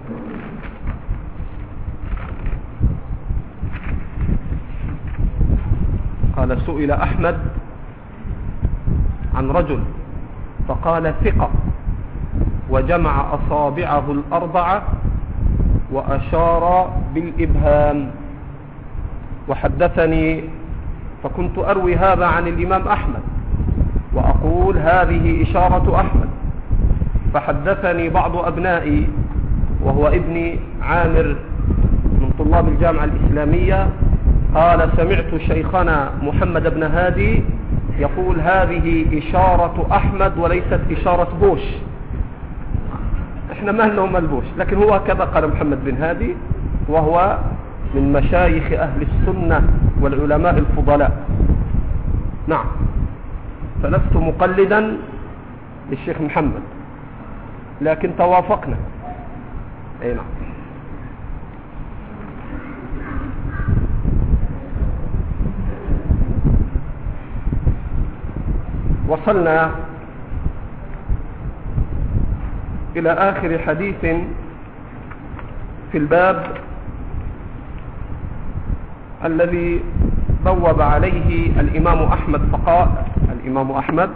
قال سئل أحمد عن رجل فقال ثقة، وجمع أصابعه الأربعة وأشار بالإبهام. وحدثني فكنت أروي هذا عن الإمام أحمد وأقول هذه إشارة أحمد، فحدثني بعض أبنائي وهو ابني عامر من طلاب الجامعة الإسلامية قال سمعت شيخنا محمد بن هادي يقول هذه إشارة أحمد وليست إشارة بوش. احنا ما لنا ملبوش، لكن هو كذا قال محمد بن هادي، وهو من مشايخ أهل السنة والعلماء الفضلاء. نعم، فلست مقلدا للشيخ محمد، لكن توافقنا. اي نعم. وصلنا إلى آخر حديث في الباب الذي بوب عليه الإمام أحمد، فقال الإمام أحمد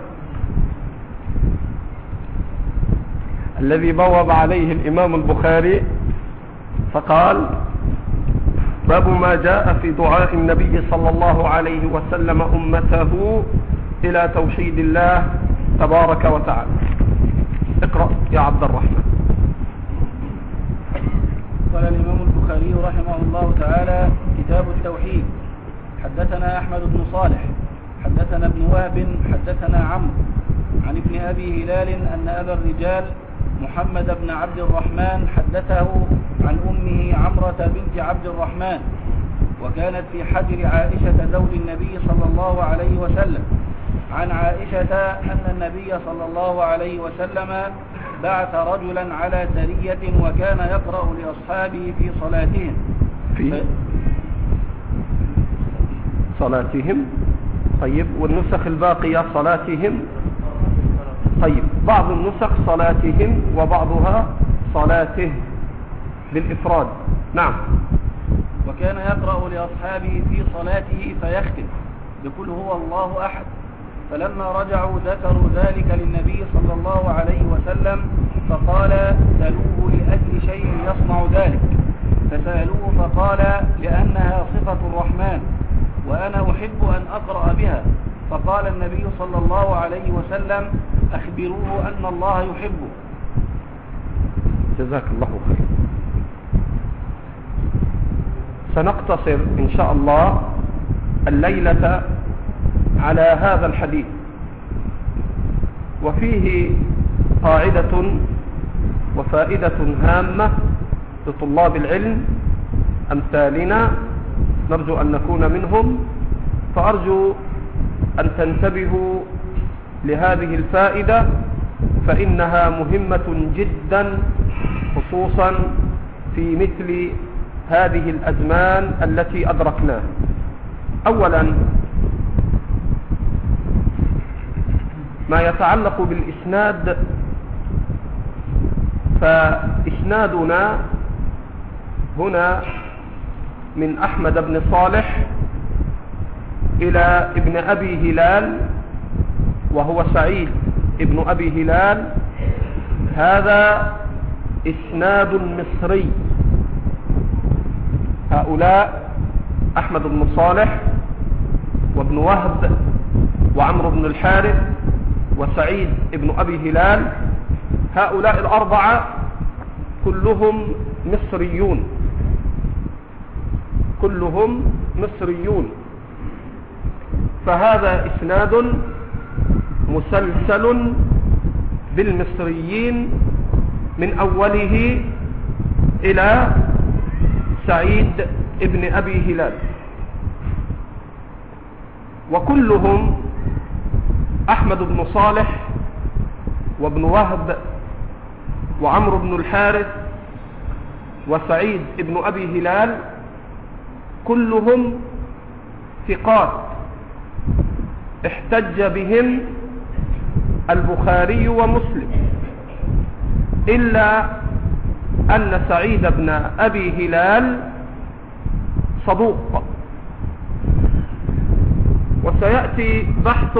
الذي بوب عليه الإمام البخاري فقال باب ما جاء في دعاء النبي صلى الله عليه وسلم أمته إلى توحيد الله تبارك وتعالى. اقرأ يا عبد الرحمن. قال الإمام البخاري رحمه الله تعالى: كتاب التوحيد. حدثنا أحمد بن صالح حدثنا ابن وهب حدثنا عمرو عن ابن أبي هلال أن أبا الرجال محمد بن عبد الرحمن حدثه عن أمه عمرة بنت عبد الرحمن، وكانت في حجر عائشة زوج النبي صلى الله عليه وسلم، عن عائشة أن النبي صلى الله عليه وسلم بعث رجلا على سرية وكان يقرأ لأصحابه في صلاتهم صلاتهم. طيب، والنسخ الباقية صلاتهم. طيب، بعض النسخ صلاتهم وبعضها صلاته بالإفراد. نعم. وكان يقرأ لأصحابه في صلاته فيختم بقل هو الله أحد، فلما رجعوا ذكروا ذلك للنبي صلى الله عليه وسلم فقال سألوه لأجل شيء يصنع ذلك، فسألوه فقال لأنها صفة الرحمن وأنا أحب أن أقرأ بها، فقال النبي صلى الله عليه وسلم أخبروه أن الله يحبه. جزاك الله خير. سنقتصر إن شاء الله الليلة على هذا الحديث، وفيه قاعدة وفائدة هامة لطلاب العلم أمثالنا، نرجو أن نكون منهم، فأرجو أن تنتبهوا لهذه الفائدة فإنها مهمة جدا، خصوصا في مثل هذه الأزمان التي أدركناها. أولا، ما يتعلق بالإسناد، فإسنادنا هنا من أحمد بن صالح إلى ابن أبي هلال وهو سعيد ابن أبي هلال، هذا إسناد مصري. هؤلاء أحمد بن صالح وابن وهب وعمرو بن الحارث وسعيد ابن أبي هلال، هؤلاء الأربعة كلهم مصريون، كلهم مصريون، فهذا إسناد مسلسل بالمصريين من أوله إلى سعيد ابن أبي هلال، وكلهم أحمد بن صالح وابن وهب وعمرو بن الحارث وسعيد ابن أبي هلال كلهم ثقات احتج بهم البخاري ومسلم، إلا أن سعيد بن أبي هلال صدوق، وسيأتي بحث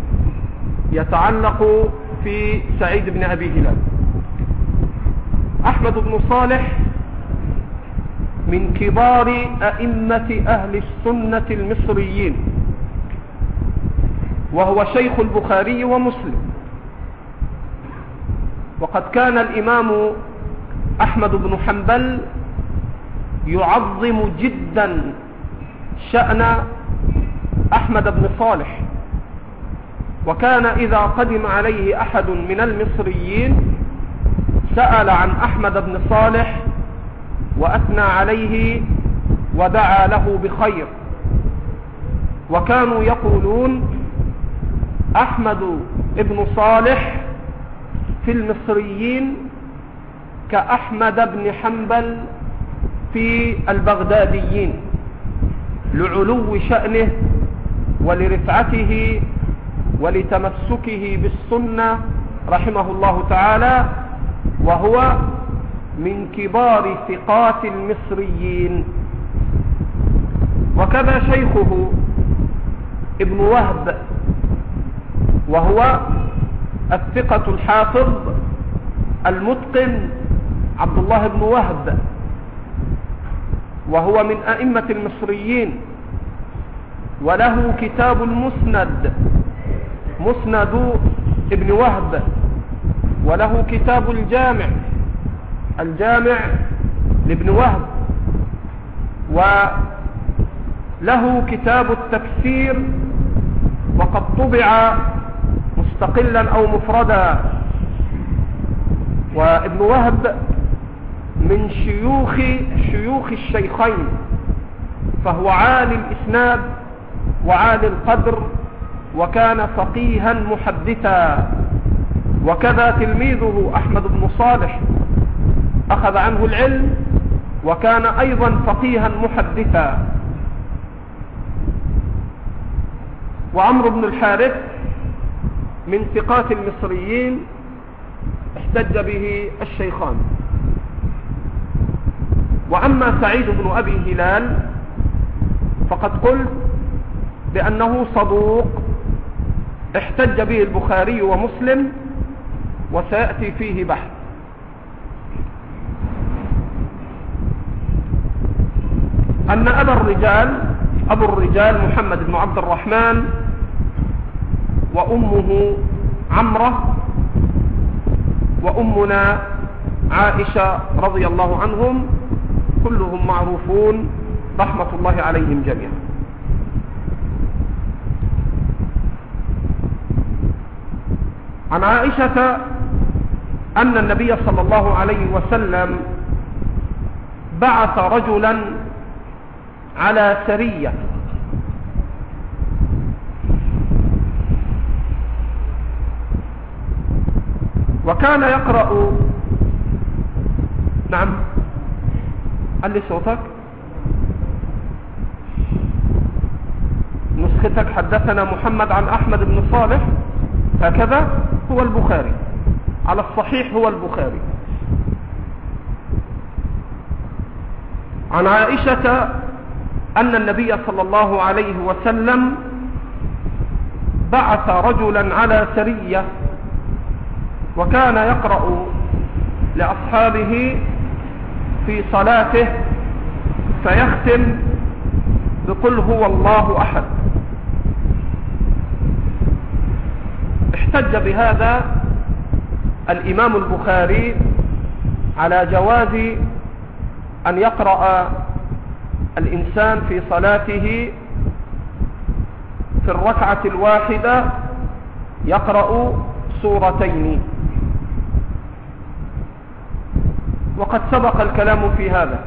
يتعلق في سعيد بن أبي هلال. أحمد بن صالح من كبار أئمة أهل السنة المصريين، وهو شيخ البخاري ومسلم. وقد كان الإمام أحمد بن حنبل يعظم جدا شأن أحمد بن صالح، وكان إذا قدم عليه أحد من المصريين سأل عن أحمد بن صالح وأثنى عليه ودعا له بخير، وكانوا يقولون أحمد بن صالح في المصريين كأحمد بن حنبل في البغداديين، لعلو شأنه ولرفعته ولتمسكه بالسنة رحمه الله تعالى، وهو من كبار ثقات المصريين. وكذا شيخه ابن وهب، وهو الثقة الحافظ المتقن عبد الله بن وهب، وهو من أئمة المصريين، وله كتاب المسند، مسند ابن وهب، وله كتاب الجامع، الجامع لابن وهب، وله كتاب التفسير وقد طبع مستقلا أو مفردا. وابن وهب من شيوخ الشيخين، فهو عالي الإسناد وعالي القدر، وكان فقيها محدثا. وكذا تلميذه أحمد بن صالح أخذ عنه العلم، وكان أيضا فقيها محدثا. وعمرو بن الحارث من ثقات المصريين احتج به الشيخان. وأما سعيد بن أبي هلال فقد قلت بأنه صدوق احتج به البخاري ومسلم، وسيأتي فيه بحث. أن أبو الرجال محمد بن عبد الرحمن وأمه عمرة وأمنا عائشة رضي الله عنهم كلهم معروفون رحمة الله عليهم جميعا. عن عائشة أن النبي صلى الله عليه وسلم بعث رجلا على سرية، وكان يقرأ. نعم، قل لي صوتك. نسختك حدثنا محمد عن أحمد بن صالح، هكذا هو البخاري، على الصحيح هو البخاري. عن عائشة أن النبي صلى الله عليه وسلم بعث رجلا على سرية، وكان يقرأ لأصحابه في صلاته فيختم بقل هو الله أحد. احتج بهذا الإمام البخاري على جواز أن يقرأ الإنسان في صلاته في الركعة الواحدة يقرأ سورتين، وقد سبق الكلام في هذا.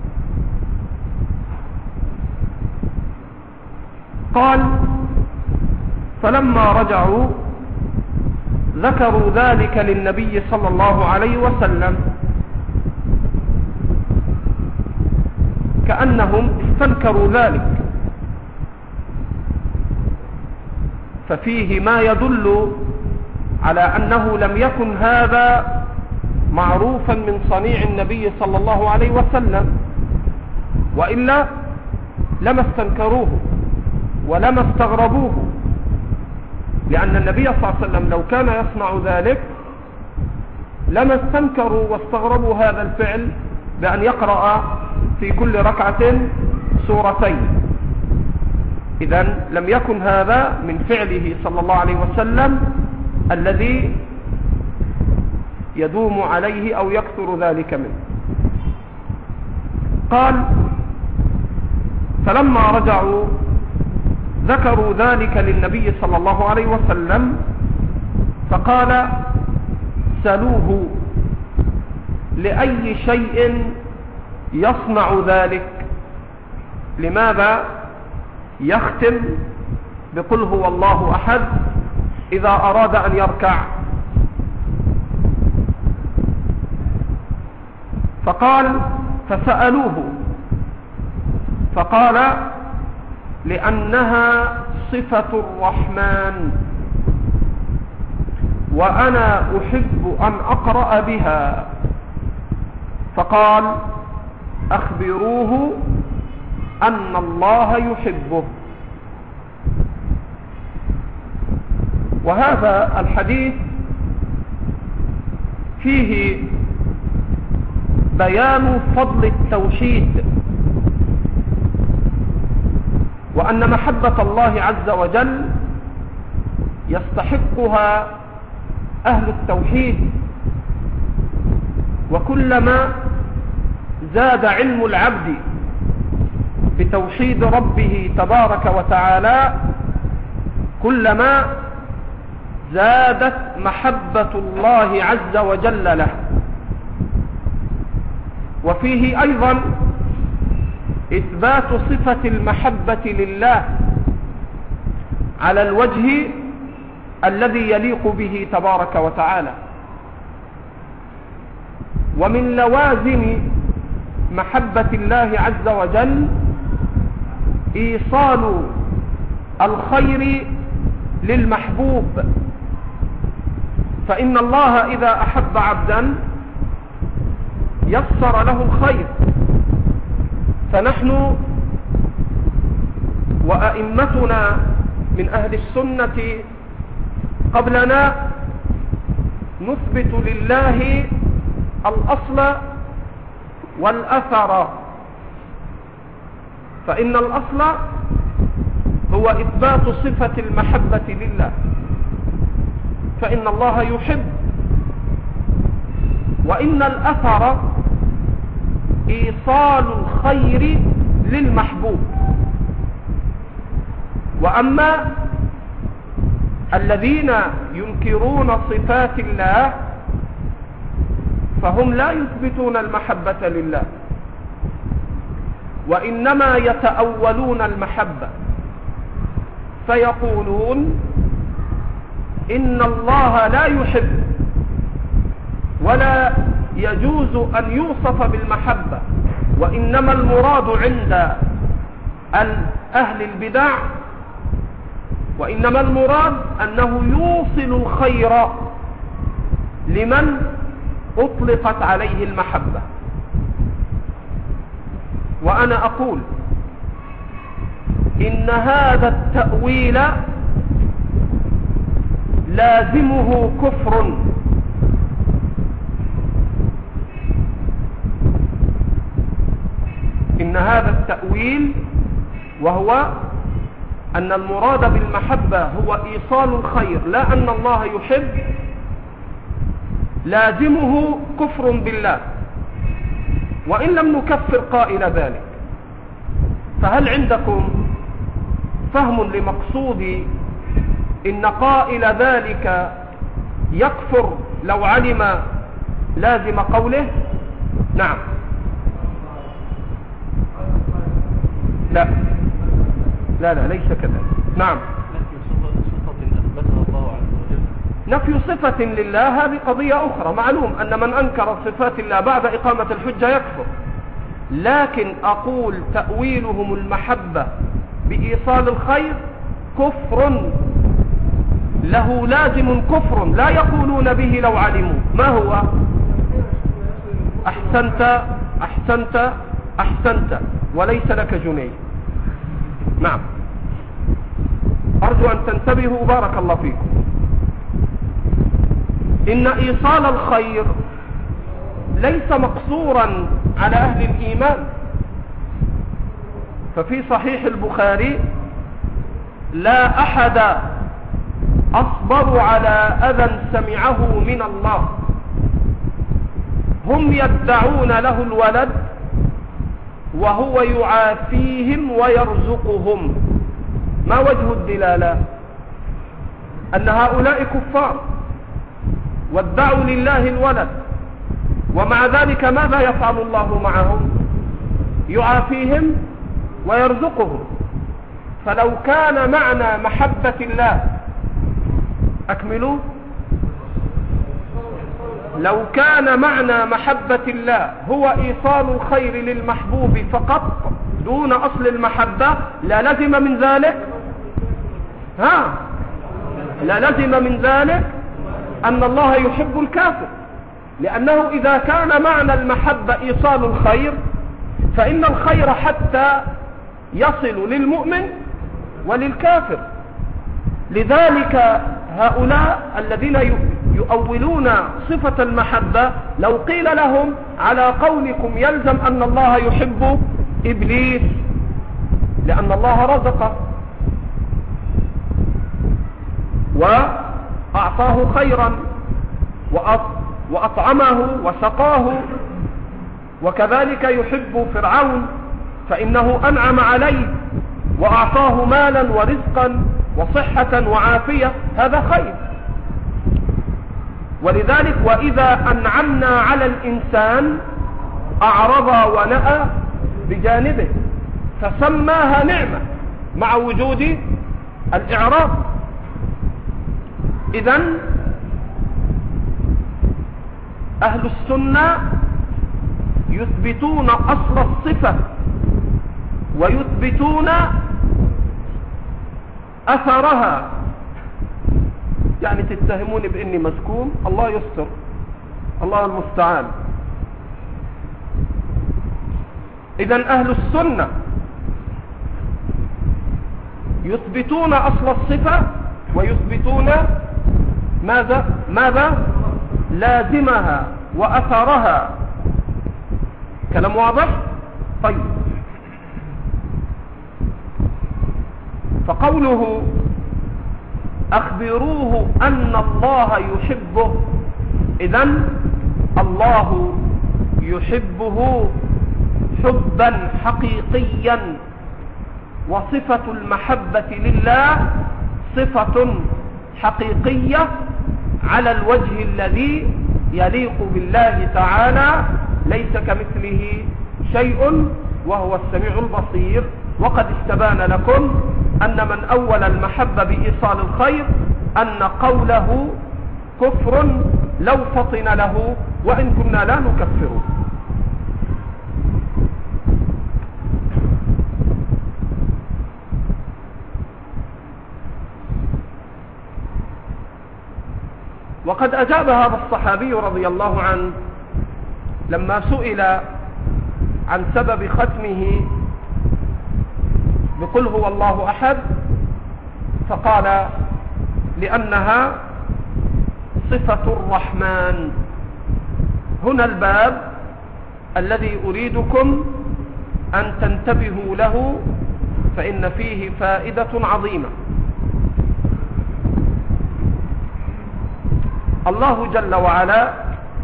قال: فلما رجعوا ذكروا ذلك للنبي صلى الله عليه وسلم، كأنهم استنكروا ذلك، ففيه ما يدل على أنه لم يكن هذا معروفا من صنيع النبي صلى الله عليه وسلم، وإلا لما استنكروه ولما استغربوه، لأن النبي صلى الله عليه وسلم لو كان يصنع ذلك لما استنكروا واستغربوا هذا الفعل بأن يقرأ في كل ركعة سورتين. إذن لم يكن هذا من فعله صلى الله عليه وسلم الذي يدوم عليه أو يكثر ذلك منه. قال: فلما رجعوا ذكروا ذلك للنبي صلى الله عليه وسلم، فقال: سألوه لأي شيء يصنع ذلك، لماذا يختم بقل هو الله أحد إذا أراد أن يركع؟ فقال: فسألوه فقال: لأنها صفة الرحمن وأنا أحب أن أقرأ بها. فقال: أخبروه أن الله يحبه. وهذا الحديث فيه بيان فضل التوحيد، وأن محبة الله عز وجل يستحقها أهل التوحيد، وكلما زاد علم العبد بتوحيد ربه تبارك وتعالى كلما زادت محبة الله عز وجل له. وفيه أيضا إثبات صفة المحبة لله على الوجه الذي يليق به تبارك وتعالى. ومن لوازم محبة الله عز وجل إيصال الخير للمحبوب، فإن الله إذا أحب عبدا يسر له الخير. فنحن وأئمتنا من أهل السنة قبلنا نثبت لله الأصل والأثر، فإن الأصل هو إثبات صفة المحبة لله، فإن الله يحب، وإن الأثر إيصال الخير للمحبوب. وأما الذين ينكرون صفات الله فهم لا يثبتون المحبة لله، وإنما يتأولون المحبة، فيقولون إن الله لا يحب ولا يجوز أن يوصف بالمحبة، وإنما المراد عند أهل البدع، وإنما المراد أنه يوصل الخير لمن أطلقت عليه المحبة. وأنا أقول إن هذا التأويل لازمه كفر، إن هذا التأويل وهو أن المراد بالمحبة هو إيصال الخير لا أن الله يحب، لازمه كفر بالله، وإن لم نكفر قائل ذلك. فهل عندكم فهم لمقصود إن قائل ذلك يكفر لو علم لازم قوله؟ نعم. لا لا لا، ليس كذلك. نعم. نفي صفة لله هذه قضية أخرى، معلوم أن من أنكر صفات الله بعد إقامة الحجة يكفر، لكن أقول تأويلهم المحبة بإيصال الخير كفر له لازم كفر لا يقولون به لو علموا. ما هو؟ أحسنت أحسنت أحسنت وليس لك جنيه. نعم، أرجو أن تنتبهوا بارك الله فيكم. إن إيصال الخير ليس مقصورا على أهل الإيمان، ففي صحيح البخاري: لا أحد أصبر على أذى سمعه من الله، هم يدعون له الولد وهو يعافيهم ويرزقهم. ما وجه الدلالة؟ أن هؤلاء كفار وادعوا لله الولد، ومع ذلك ماذا يفعل الله معهم؟ يعافيهم ويرزقهم. فلو كان معنى محبة الله، أكملوا، لو كان معنى محبة الله هو إيصال الخير للمحبوب فقط دون أصل المحبة، لا لزم من ذلك لا لزم من ذلك أن الله يحب الكافر، لأنه إذا كان معنى المحبة إيصال الخير فإن الخير حتى يصل للمؤمن وللكافر. لذلك هؤلاء الذين يؤولون صفة المحبة لو قيل لهم: على قولكم يلزم أن الله يحب إبليس لأن الله رزقه وأعطاه خيرا وأطعمه وسقاه، وكذلك يحب فرعون فإنه أنعم عليه وأعطاه مالا ورزقا وصحة وعافية، هذا خير. ولذلك وإذا أنعمنا على الإنسان أعرض ونأى بجانبه، فسماها نعمة مع وجود الإعراض. إذن أهل السنة يثبتون أصل الصفة ويثبتون أثرها. يعني تتهموني بإني مسكون، الله يستر، الله المستعان. إذن أهل السنة يثبتون أصل الصفة ويثبتون ماذا؟ لازمها وأثرها. كلام واضح؟ طيب، فقوله أخبروه أن الله يحبه، إذن الله يحبه حبا حقيقيا، وصفة المحبة لله صفة حقيقية على الوجه الذي يليق بالله تعالى، ليس كمثله شيء وهو السميع البصير. وقد استبان لكم أن من أول المحبة بإيصال الخير أن قوله كفر لو فطن له، وإن كنا لا نكفره. وقد أجاب هذا الصحابي رضي الله عنه لما سئل عن سبب ختمه بقل هو الله أحد، فقال: لأنها صفة الرحمن. هنا الباب الذي أريدكم أن تنتبهوا له، فإن فيه فائدة عظيمة. الله جل وعلا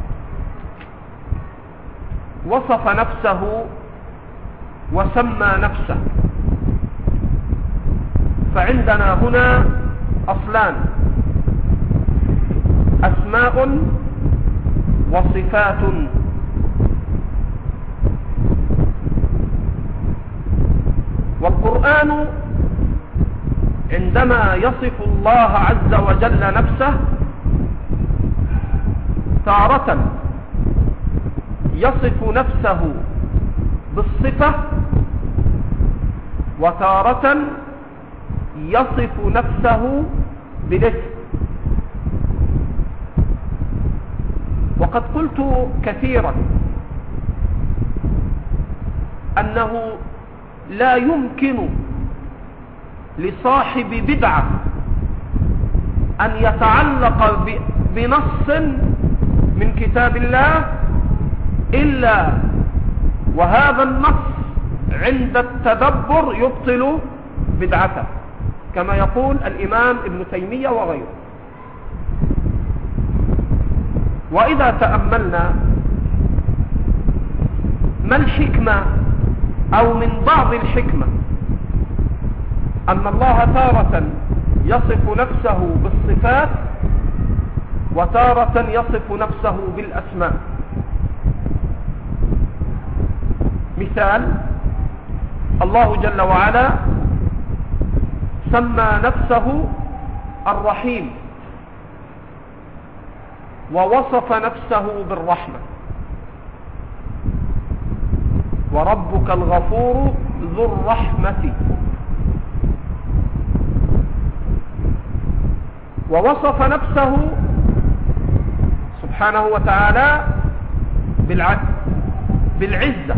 وصف نفسه وسمى نفسه، فعندنا هنا أصلان: أسماء وصفات. والقرآن عندما يصف الله عز وجل نفسه تارة يصف نفسه بالصفة، وتارة يصف نفسه بالاسم. وقد قلت كثيرا أنه لا يمكن لصاحب بدعة أن يتعلق بنص من كتاب الله إلا وهذا النص عند التدبر يبطل بدعته، كما يقول الإمام ابن تيمية وغيره. وإذا تأملنا ما الحكمة أو من بعض الحكمة أن الله تارة يصف نفسه بالصفات وتارة يصف نفسه بالأسماء. مثال: الله جل وعلا سمى نفسه الرحيم ووصف نفسه بالرحمة، وربك الغفور ذو الرحمة، ووصف نفسه سبحانه وتعالى بالعزة،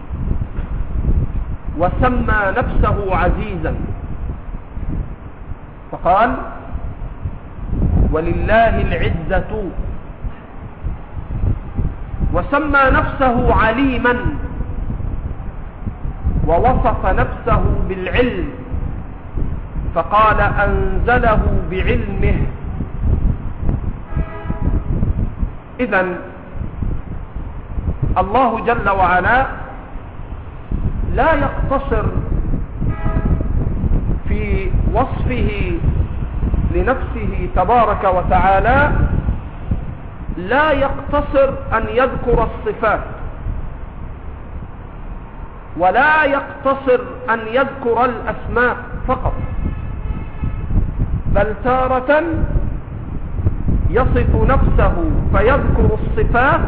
وسمى نفسه عزيزا فقال: ولله العزة، وسمى نفسه عليما ووصف نفسه بالعلم فقال: أنزله بعلمه. إذن الله جل وعلا لا يقتصر في وصفه لنفسه تبارك وتعالى، لا يقتصر أن يذكر الصفات، ولا يقتصر أن يذكر الأسماء فقط، بل تارة يصف نفسه فيذكر الصفات،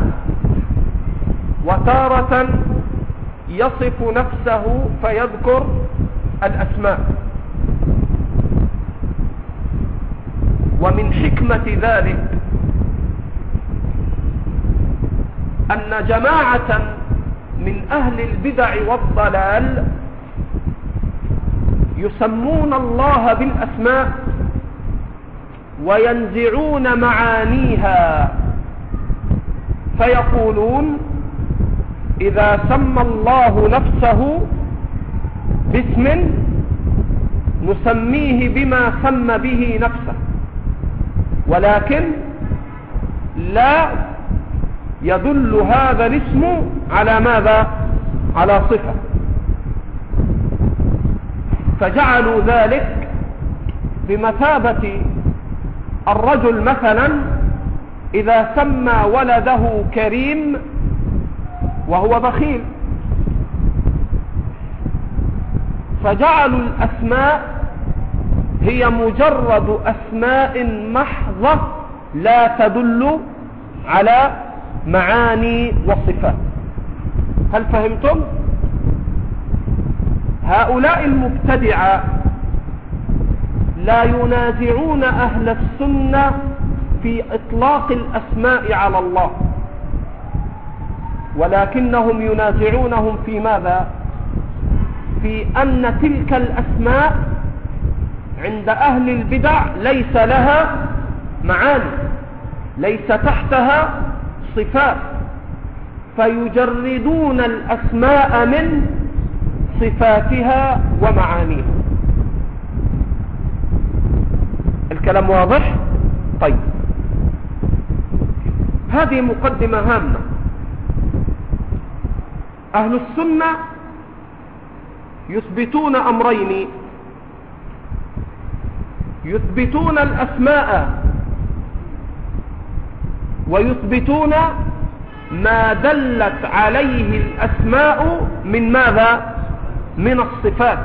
وتارة يصف نفسه فيذكر الأسماء. ومن حكمة ذلك أن جماعة من أهل البدع والضلال يسمون الله بالأسماء وينزعون معانيها، فيقولون: إذا سمى الله نفسه باسم نسميه بما سمى به نفسه، ولكن لا يدل هذا الاسم على ماذا؟ على صفة. فجعلوا ذلك بمثابة الرجل مثلا إذا سمى ولده كريم وهو بخيل، فجعلوا الأسماء هي مجرد أسماء محضة لا تدل على معاني وصفات. هل فهمتم؟ هؤلاء المبتدعة لا ينازعون أهل السنة في إطلاق الأسماء على الله، ولكنهم ينازعونهم في ماذا؟ في أن تلك الأسماء عند أهل البدع ليس لها معاني، ليس تحتها صفات، فيجردون الأسماء من صفاتها ومعانيها. الكلام واضح؟ طيب، هذه مقدمة هامة. أهل السنة يثبتون أمرين: يثبتون الأسماء ويثبتون ما دلت عليه الأسماء من ماذا؟ من الصفات.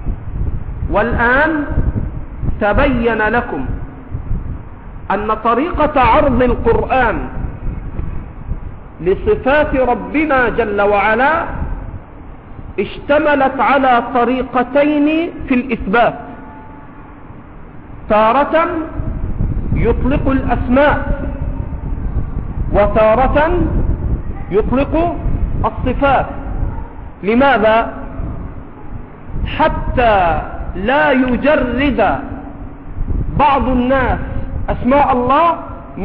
والآن تبين لكم أن طريقة عرض القرآن لصفات ربنا جل وعلا اشتملت على طريقتين في الإثبات: تارة يطلق الأسماء، وتارة يطلق الصفات. لماذا؟ حتى لا يجرد بعض الناس أسماء الله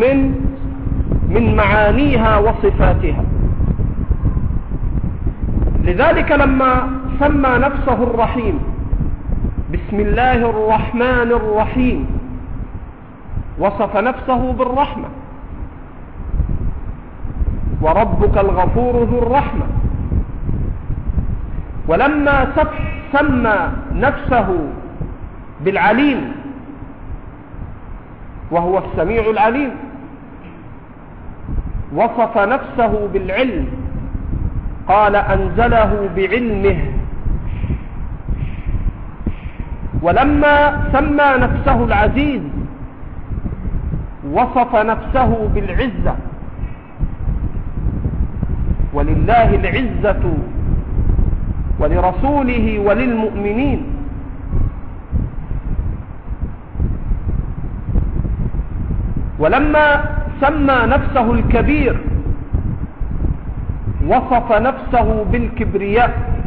من معانيها وصفاتها. لذلك لما سمى نفسه الرحيم بسم الله الرحمن الرحيم وصف نفسه بالرحمة، وربك الغفور ذو الرحمة. ولما سمى نفسه بالعليم وهو السميع العليم، وصف نفسه بالعلم، قال أنزله بعلمه. ولما سمى نفسه العزيز وصف نفسه بالعزة. ولله العزة ولرسوله وللمؤمنين. ولما سمى نفسه الكبير وصف نفسه بالكبرياء،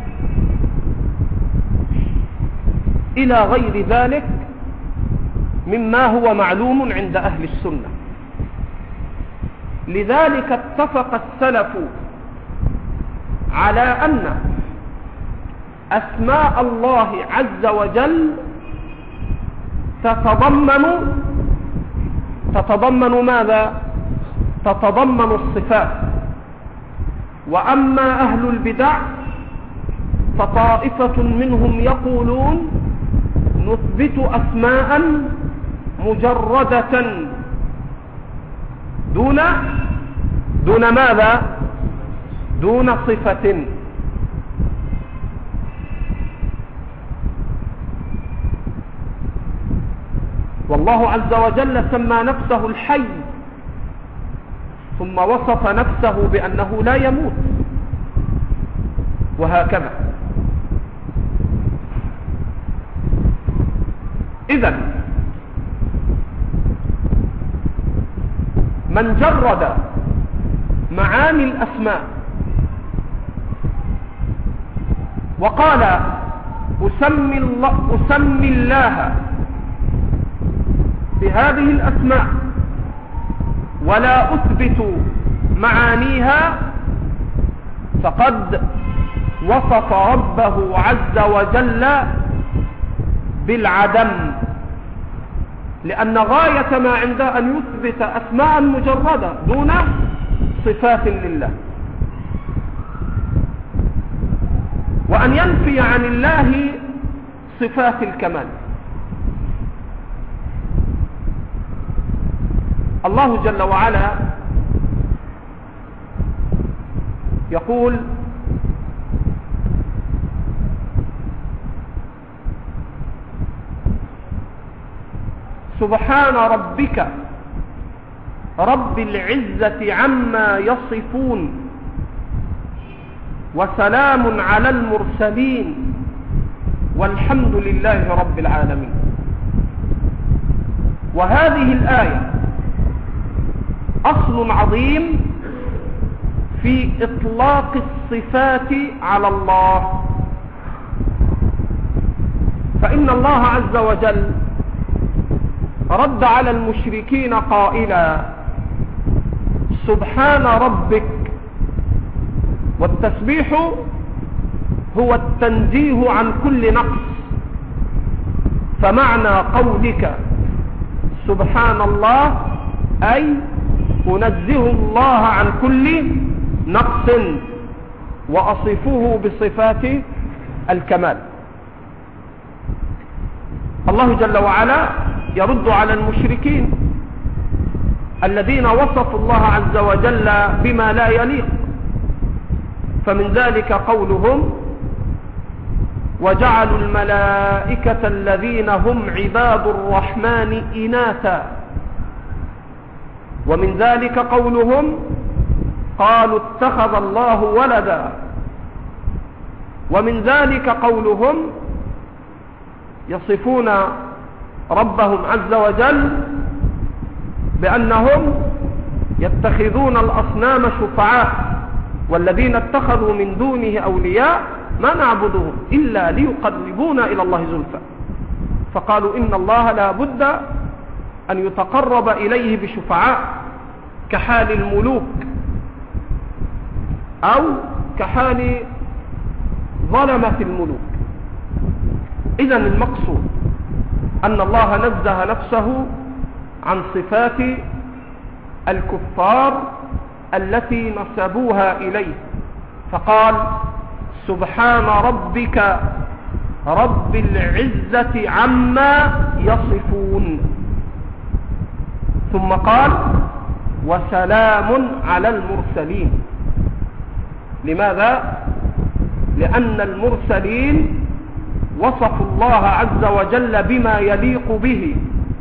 إلى غير ذلك مما هو معلوم عند أهل السنة. لذلك اتفق السلف على أن أسماء الله عز وجل تتضمن ماذا؟ تتضمن الصفات. وأما أهل البدع فطائفة منهم يقولون نثبت أسماء مجردة دون ماذا؟ دون صفة. والله عز وجل سمى نفسه الحي، ثم وصف نفسه بأنه لا يموت، وهكذا. إذن من جرد معاني الأسماء وقال أسمي الله بهذه الأسماء ولا أثبت معانيها، فقد وصف ربه عز وجل بالعدم، لأن غاية ما عنده أن يثبت أسماء مجردة دون صفات لله، وأن ينفي عن الله صفات الكمال. الله جل وعلا يقول سبحان ربك رب العزة عما يصفون وسلام على المرسلين والحمد لله رب العالمين. وهذه الآية أصل عظيم في إطلاق الصفات على الله، فإن الله عز وجل رد على المشركين قائلا سبحان ربك، والتسبيح هو التنزيه عن كل نقص، فمعنى قولك سبحان الله أي أنزه الله عن كل نقص وأصفه بصفات الكمال. الله جل وعلا يرد على المشركين الذين وصفوا الله عز وجل بما لا يليق، فمن ذلك قولهم وجعلوا الملائكة الذين هم عباد الرحمن إناثا، ومن ذلك قولهم قالوا اتخذ الله ولدا، ومن ذلك قولهم يصفون ربهم عز وجل بأنهم يتخذون الأصنام شفعاء والذين اتخذوا من دونه أولياء ما نعبدهم إلا ليقربونا إلى الله زلفى. فقالوا إن الله لا بد أن يتقرب إليه بشفعاء كحال الملوك أو كحال ظلمة الملوك. إذن المقصود أن الله نزه نفسه عن صفات الكفار التي نسبوها إليه، فقال سبحان ربك رب العزة عما يصفون، ثم قال وسلام على المرسلين. لماذا؟ لأن المرسلين وصفوا الله عز وجل بما يليق به.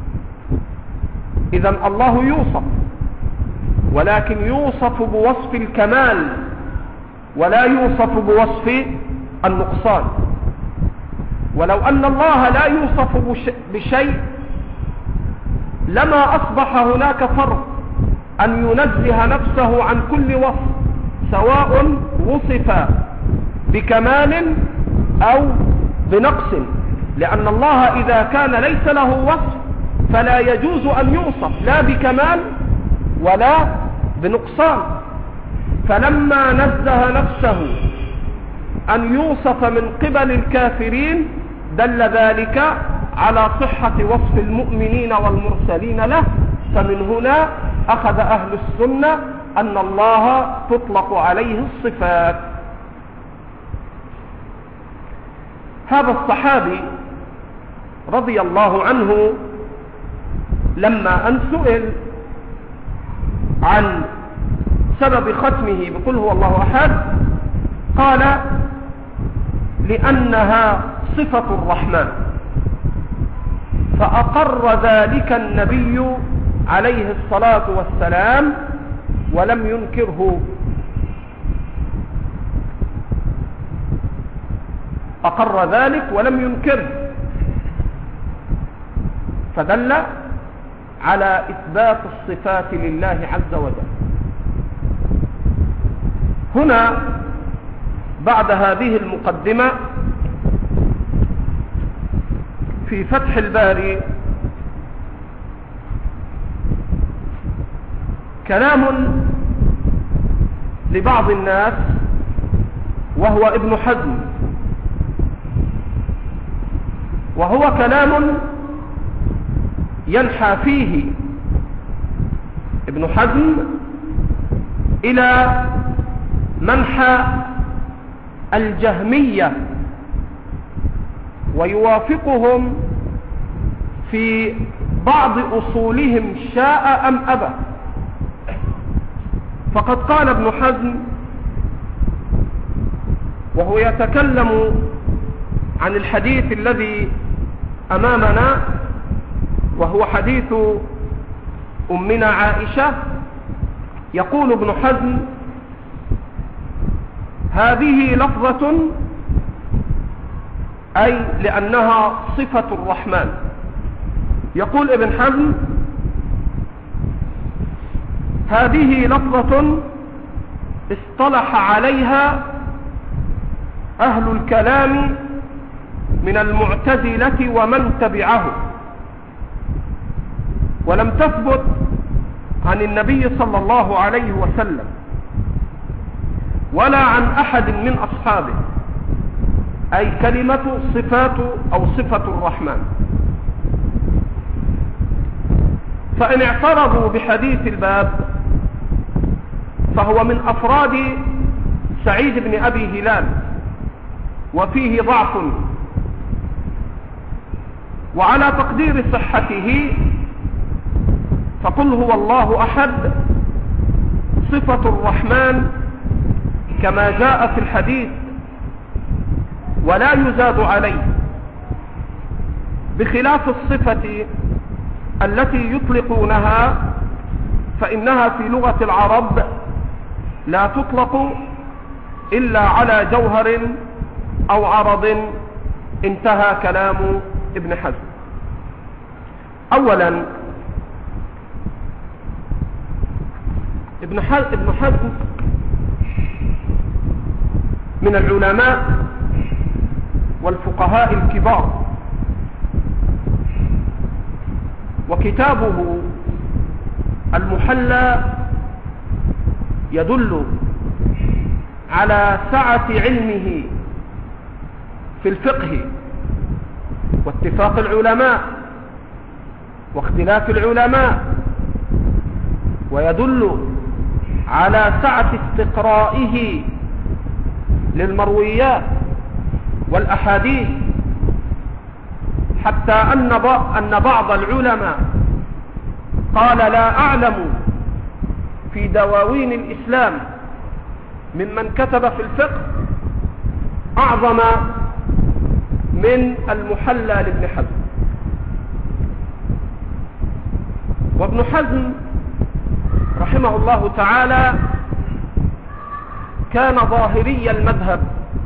إذن الله يوصف، ولكن يوصف بوصف الكمال ولا يوصف بوصف النقصان. ولو أن الله لا يوصف بشيء لما أصبح هناك فرق أن ينزه نفسه عن كل وصف، سواء وصف بكمال أو بنقص، لأن الله إذا كان ليس له وصف فلا يجوز أن يوصف لا بكمال ولا بنقصان. فلما نزه نفسه أن يوصف من قبل الكافرين دل ذلك على صحة وصف المؤمنين والمرسلين له. فمن هنا أخذ أهل السنة أن الله تطلق عليه الصفات. هذا الصحابي رضي الله عنه لما أن سئل عن سبب ختمه بقل هو الله أحد قال لأنها صفة الرحمن، فأقر ذلك النبي عليه الصلاة والسلام ولم ينكره. أقر ذلك ولم ينكره، فدل على إثبات الصفات لله عز وجل. هنا بعد هذه المقدمة في فتح الباري كلام لبعض الناس وهو ابن حزم، وهو كلام ينحى فيه ابن حزم إلى منحى الجهمية، ويوافقهم في بعض أصولهم شاء أم أبى. فقد قال ابن حزم وهو يتكلم عن الحديث الذي أمامنا، وهو حديث أمنا عائشة، يقول ابن حزم هذه لفظة أي لأنها صفة الرحمن. يقول ابن حزم هذه لفظة اصطلح عليها أهل الكلام من المعتزلة ومن تبعه، ولم تثبت عن النبي صلى الله عليه وسلم ولا عن أحد من أصحابه، أي كلمة صفات أو صفة الرحمن. فإن اعترضوا بحديث الباب فهو من أفراد سعيد بن أبي هلال وفيه ضعف، وعلى تقدير صحته فقل هو الله أحد صفة الرحمن كما جاء في الحديث ولا يزاد عليه، بخلاف الصفة التي يطلقونها فإنها في لغة العرب لا تطلق إلا على جوهر أو عرض. انتهى كلام ابن حزم. أولا ابن حزم من العلماء والفقهاء الكبار، وكتابه المحلى يدل على سعة علمه في الفقه واتفاق العلماء واختلاف العلماء، ويدل على سعة استقرائه للمرويات والأحاديث، حتى أن بعض العلماء قال: لا أعلم في دواوين الإسلام ممن كتب في الفقه أعظم من المحلى لابن حزم. وابن حزم رحمه الله تعالى كان ظاهري المذهب،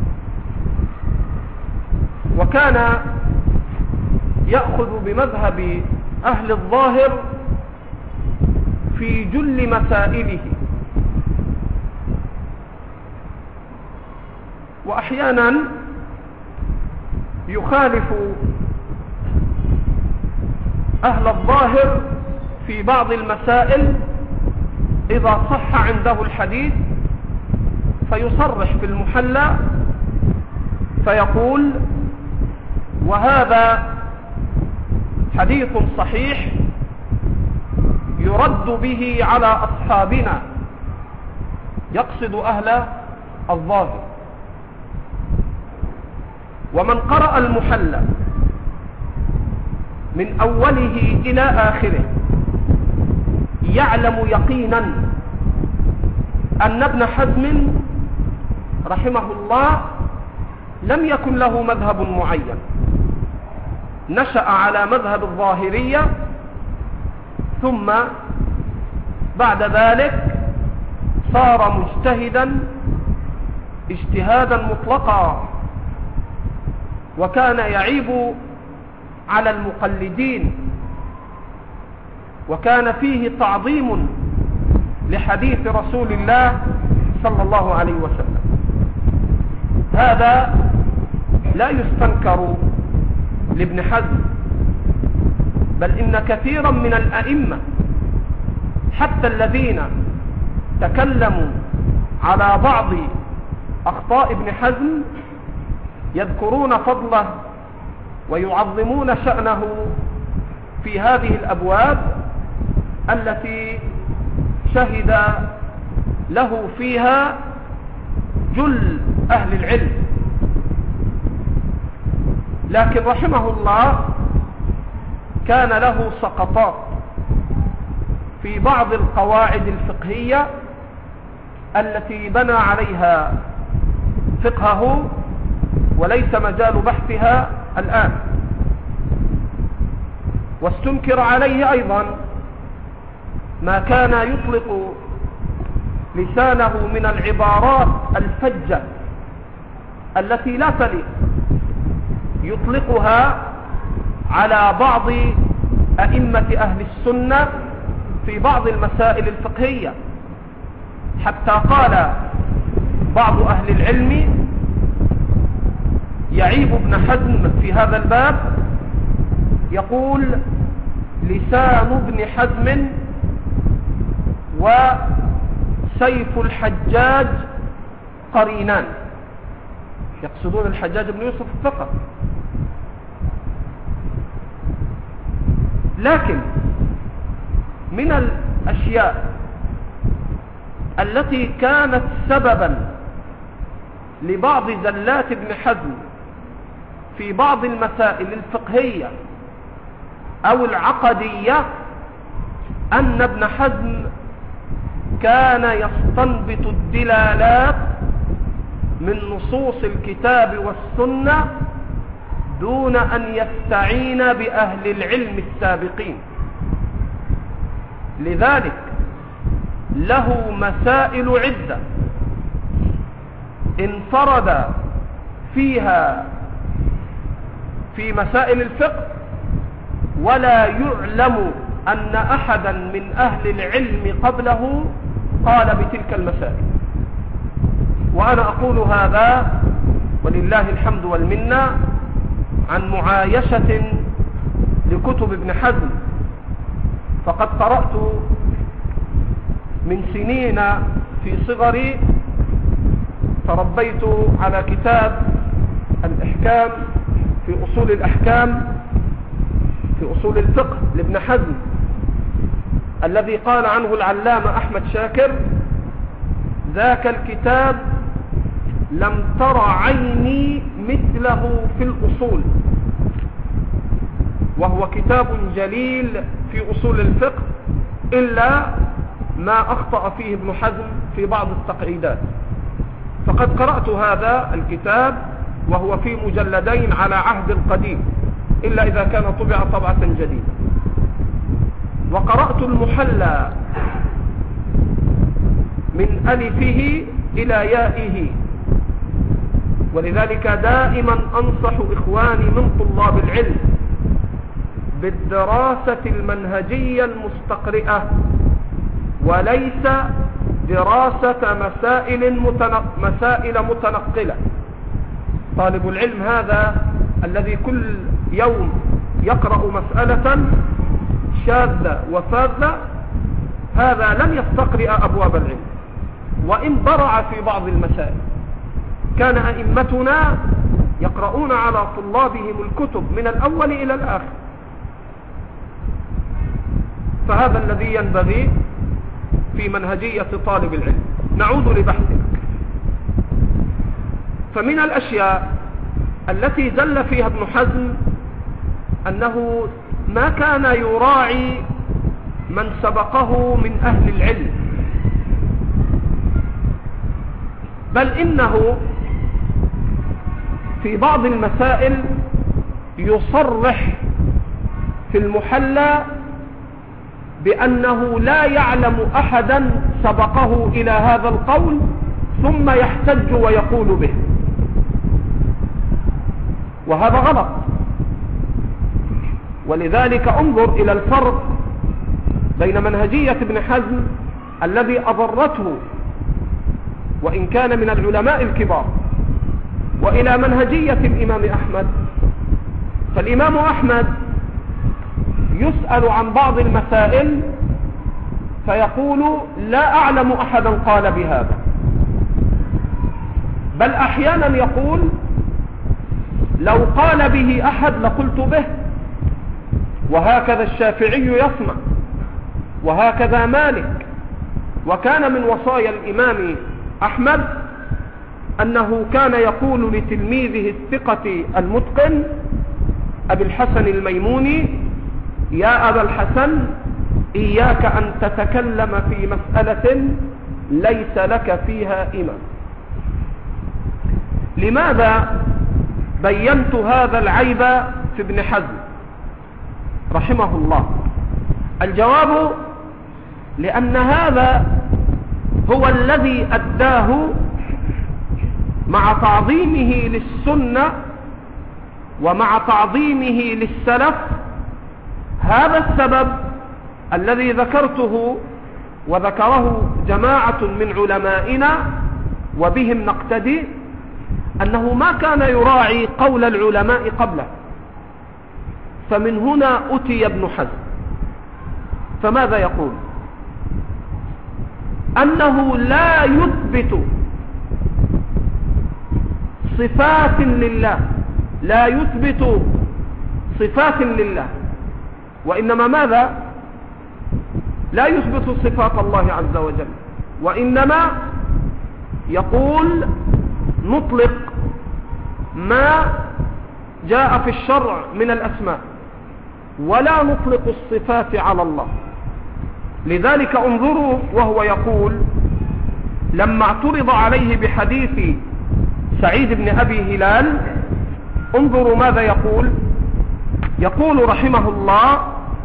وكان يأخذ بمذهب أهل الظاهر في جل مسائله، وأحيانا يخالف أهل الظاهر في بعض المسائل إذا صح عنده الحديث، فيصرح في المحلى فيقول: وهذا حديث صحيح يرد به على أصحابنا، يقصد أهل الظاهر. ومن قرأ المحلى من أوله إلى آخره يعلم يقينا أن ابن حزم رحمه الله لم يكن له مذهب معين، نشأ على مذهب الظاهرية، ثم بعد ذلك صار مجتهدا اجتهادا مطلقا، وكان يعيب على المقلدين، وكان فيه تعظيم لحديث رسول الله صلى الله عليه وسلم. هذا لا يستنكر لابن حزم، بل إن كثيرا من الأئمة حتى الذين تكلموا على بعض أخطاء ابن حزم يذكرون فضله ويعظمون شأنه في هذه الأبواب التي شهد له فيها جل أهل العلم. لكن رحمه الله كان له سقطات في بعض القواعد الفقهية التي بنى عليها فقهه، وليس مجال بحثها الآن. واستنكر عليه أيضا ما كان يطلق لسانه من العبارات الفجة التي لا تليق، يطلقها على بعض أئمة أهل السنة في بعض المسائل الفقهية، حتى قال بعض أهل العلم يعيب ابن حزم في هذا الباب، يقول: لسان ابن حزم وسيف الحجاج قرينان، يقصدون الحجاج بن يوسف الثقفي. لكن من الأشياء التي كانت سببا لبعض زلات ابن حزم في بعض المسائل الفقهية أو العقدية أن ابن حزم كان يستنبط الدلالات من نصوص الكتاب والسنة دون أن يستعين بأهل العلم السابقين. لذلك له مسائل عدة انفرد فيها في مسائل الفقه، ولا يعلم أن أحدا من أهل العلم قبله قال بتلك المسائل. وأنا أقول هذا ولله الحمد والمنة عن معايشة لكتب ابن حزم، فقد قرأت من سنين في صغري، تربيت على كتاب الإحكام في أصول الأحكام في أصول الفقه لابن حزم، الذي قال عنه العلامة أحمد شاكر: ذاك الكتاب لم تر عيني مثله في الأصول. وهو كتاب جليل في أصول الفقه، إلا ما أخطأ فيه ابن حزم في بعض التقعيدات. فقد قرأت هذا الكتاب وهو في مجلدين على عهد القديم، إلا إذا كان طبع طبعة جديدة. وقرأت المحلى من ألفه إلى يائه، ولذلك دائما أنصح إخواني من طلاب العلم بالدراسة المنهجية المستقرئة، وليس دراسة مسائل متنقلة. طالب العلم هذا الذي كل يوم يقرأ مسألة شاذة وفاذة، هذا لن يستقرئ أبواب العلم، وإن برع في بعض المسائل. كان أئمتنا يقرؤون على طلابهم الكتب من الأول إلى الآخر. فهذا الذي ينبغي في منهجية طالب العلم. نعود لبحثنا. فمن الأشياء التي دل فيها ابن حزم أنه ما كان يراعي من سبقه من أهل العلم، بل إنه في بعض المسائل يصرح في المحلى بأنه لا يعلم أحدا سبقه إلى هذا القول، ثم يحتج ويقول به، وهذا غلط. ولذلك انظر إلى الفرق بين منهجية ابن حزم الذي أضرته وإن كان من العلماء الكبار، وإلى منهجية الإمام أحمد. فالإمام أحمد يسأل عن بعض المسائل فيقول لا أعلم أحدا قال بهذا، بل أحيانا يقول لو قال به أحد لقلت به. وهكذا الشافعي يصنع، وهكذا مالك. وكان من وصايا الإمام أحمد أنه كان يقول لتلميذه الثقة المتقن أبي الحسن الميموني: يا أبا الحسن، إياك أن تتكلم في مسألة ليس لك فيها إمام. لماذا بينت هذا العيب في ابن حزم رحمه الله؟ الجواب: لأن هذا هو الذي أداه مع تعظيمه للسنة ومع تعظيمه للسلف، هذا السبب الذي ذكرته وذكره جماعة من علمائنا وبهم نقتدي، أنه ما كان يراعي قول العلماء قبله. فمن هنا أتي ابن حزم، فماذا يقول؟ أنه لا يثبت صفات لله، لا يثبت صفات لله، وإنما ماذا؟ لا يثبت صفات الله عز وجل، وإنما يقول نطلق ما جاء في الشرع من الأسماء، ولا نطلق الصفات على الله. لذلك انظروا وهو يقول لما اعترض عليه بحديث سعيد بن أبي هلال، انظروا ماذا يقول. يقول رحمه الله: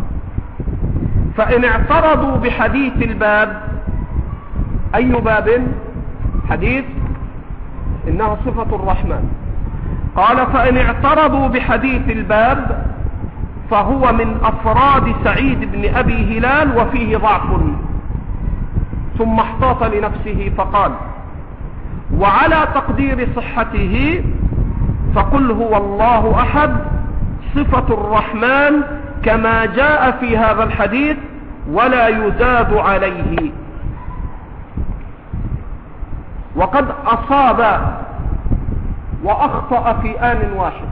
فإن اعترضوا بحديث الباب. أي باب؟ حديث إنها صفة الرحمن. قال: فإن اعترضوا بحديث الباب فهو من أفراد سعيد بن أبي هلال وفيه ضعف. ثم احتاط لنفسه فقال: وعلى تقدير صحته فقل هو الله أحد صفة الرحمن كما جاء في هذا الحديث ولا يزاد عليه. وقد أصاب وأخطأ في آن واحد.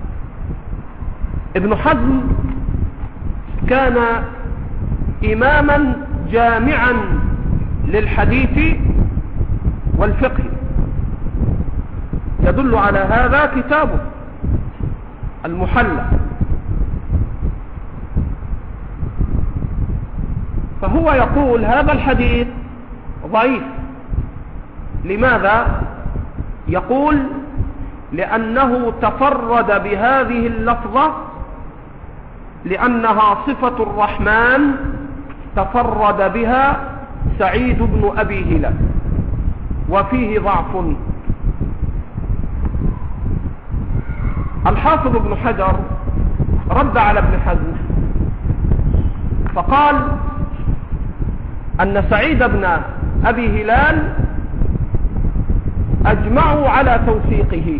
ابن حزم كان إماما جامعا للحديث والفقه، يدل على هذا كتابه المحلى. فهو يقول هذا الحديث ضعيف. لماذا؟ يقول لأنه تفرد بهذه اللفظة لأنها صفة الرحمن تفرد بها سعيد بن أبي هلال وفيه ضعف. الحافظ ابن حجر رد على ابن حزم فقال أن سعيد بن أبي هلال أجمعوا على توثيقه.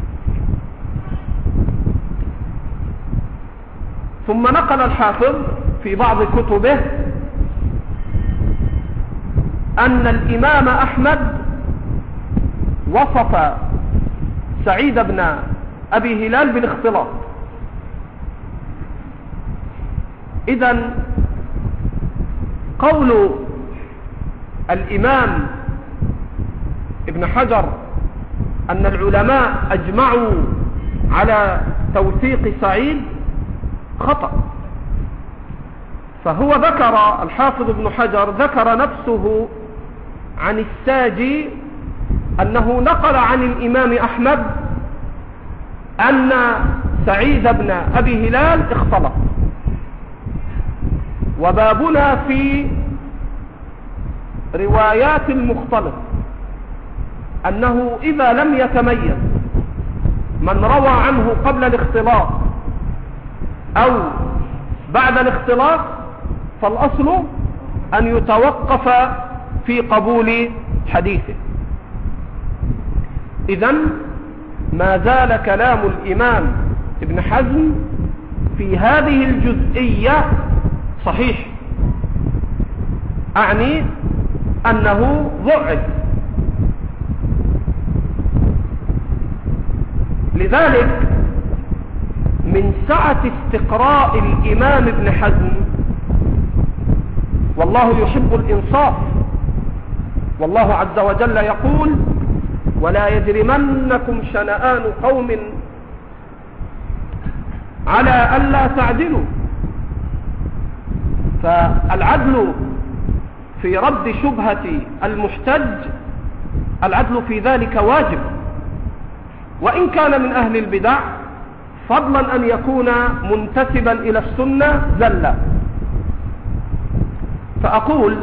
ثم نقل الحافظ في بعض كتبه أن الإمام أحمد وصف سعيد بن أبي هلال بالاختلاط. إذن قول الإمام ابن حجر أن العلماء أجمعوا على توثيق سعيد خطأ. فهو ذكر الحافظ ابن حجر ذكر نفسه عن الساجي أنه نقل عن الإمام أحمد أن سعيد بن أبي هلال اختلط. وبابنا في روايات المختلط أنه إذا لم يتميز من روى عنه قبل الاختلاط أو بعد الاختلاط فالأصل أن يتوقف في قبول حديثه. إذن ما زال كلام الإمام ابن حزم في هذه الجزئية صحيح، أعني أنه ضعف. لذلك من سعة استقراء الإمام ابن حزم، والله يحب الإنصاف، والله عز وجل يقول ولا يجرمنكم شنآن قوم على ألا تعدلوا. فالعدل في رد شبهة المحتج العدل في ذلك واجب، وإن كان من أهل البدع، فضلا أن يكون منتسبا إلى السنة زلا. فأقول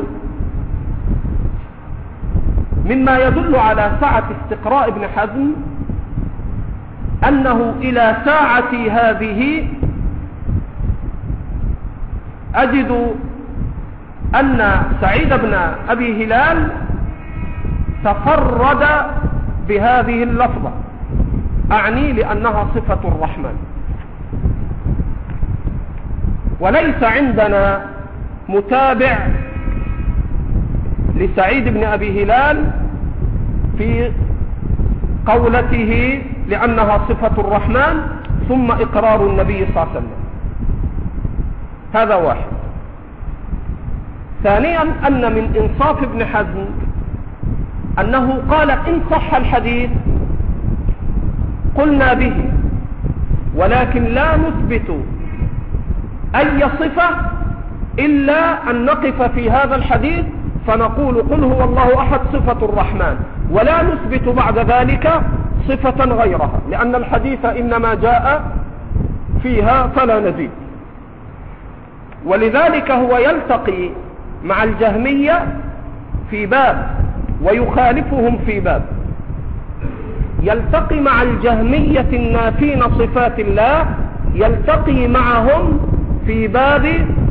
مما يدل على سعة استقراء ابن حزم أنه إلى ساعة هذه أجد أن سعيد بن أبي هلال تفرد بهذه اللفظة، أعني لأنها صفة الرحمن. وليس عندنا متابع لسعيد بن أبي هلال في قولته لأنها صفة الرحمن ثم إقرار النبي صلى الله عليه وسلم. هذا واحد. ثانيا أن من إنصاف ابن حزم أنه قال إن صح الحديث قلنا به، ولكن لا نثبت أي صفة إلا أن نقف في هذا الحديث فنقول قل هو الله أحد صفة الرحمن، ولا نثبت بعد ذلك صفة غيرها، لأن الحديث إنما جاء فيها فلا نزيد. ولذلك هو يلتقي مع الجهمية في باب ويخالفهم في باب. يلتقي مع الجهمية النافين صفات الله، يلتقي معهم في باب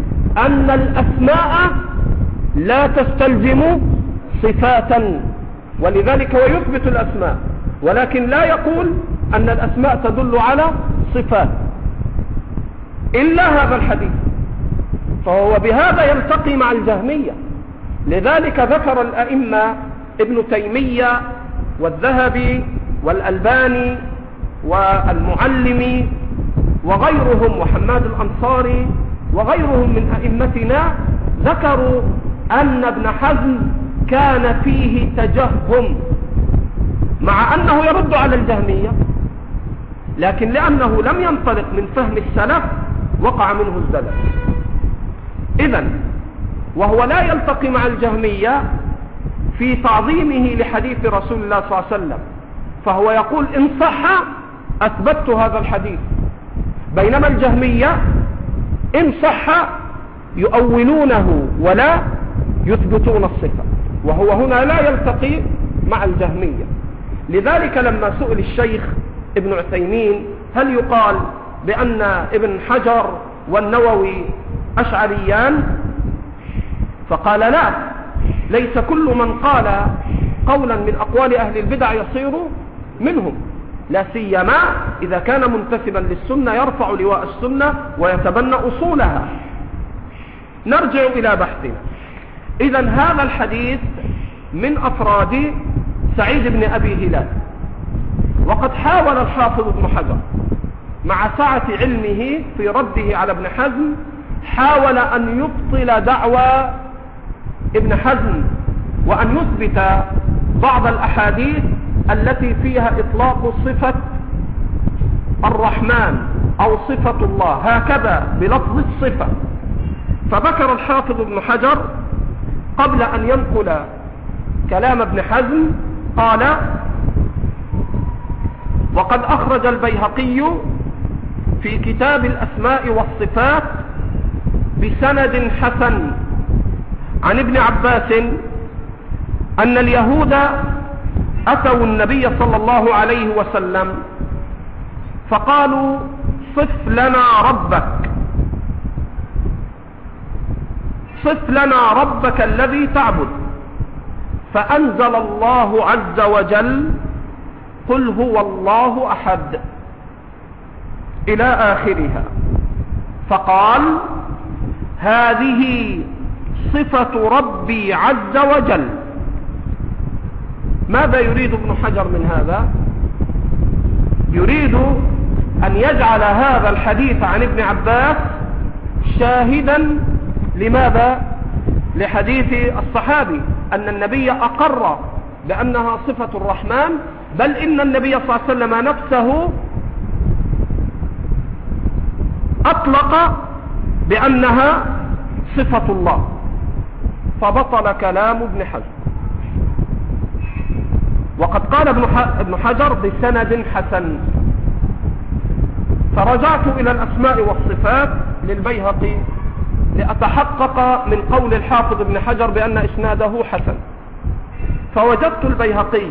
أن الأسماء لا تستلزم صفاتا، ولذلك هو يثبت الأسماء، ولكن لا يقول أن الأسماء تدل على صفات إلا هذا الحديث، فهو بهذا يلتقي مع الجهمية. لذلك ذكر الأئمة ابن تيمية والذهبي والألباني والمعلمي وغيرهم وحماد الأنصاري وغيرهم من أئمتنا، ذكروا أن ابن حزم كان فيه تجهم، مع أنه يرد على الجهمية، لكن لأنه لم ينطلق من فهم السلف وقع منه الزلل. إذن وهو لا يلتقي مع الجهمية في تعظيمه لحديث رسول الله صلى الله عليه وسلم، فهو يقول إن صح أثبتت هذا الحديث، بينما الجهمية إن صح يؤولونه ولا يثبتون الصفة، وهو هنا لا يلتقي مع الجهمية. لذلك لما سئل الشيخ ابن عثيمين هل يقال بأن ابن حجر والنووي أشعريان، فقال لا، ليس كل من قال قولا من أقوال أهل البدع يصير منهم، لا سيما إذا كان منتسبا للسنة يرفع لواء السنة ويتبنى أصولها. نرجع إلى بحثنا. إذن هذا الحديث من أفراد سعيد بن أبي هلال، وقد حاول الحافظ ابن حجر مع سعة علمه في رده على ابن حزم، حاول أن يبطل دعوى ابن حزم وأن يثبت بعض الأحاديث التي فيها إطلاق صفة الرحمن أو صفة الله هكذا بلفظ الصفة. فذكر الحافظ ابن حجر قبل أن ينقل كلام ابن حزم قال: وقد أخرج البيهقي في كتاب الأسماء والصفات بسند حسن عن ابن عباس أن اليهود أتوا النبي صلى الله عليه وسلم فقالوا: صف لنا ربك، صف لنا ربك الذي تعبد. فأنزل الله عز وجل: قل هو الله أحد، إلى آخرها. فقال: هذه صفة ربي عز وجل. ماذا يريد ابن حجر من هذا؟ يريد أن يجعل هذا الحديث عن ابن عباس شاهدا لماذا؟ لحديث الصحابي أن النبي أقر بأنها صفة الرحمن، بل إن النبي صلى الله عليه وسلم نفسه أطلق بأنها صفة الله، فبطل كلام ابن حجر. وقد قال ابن حجر بسند حسن. فرجعت إلى الأسماء والصفات للبيهقي لأتحقق من قول الحافظ ابن حجر بأن إسناده حسن، فوجدت البيهقي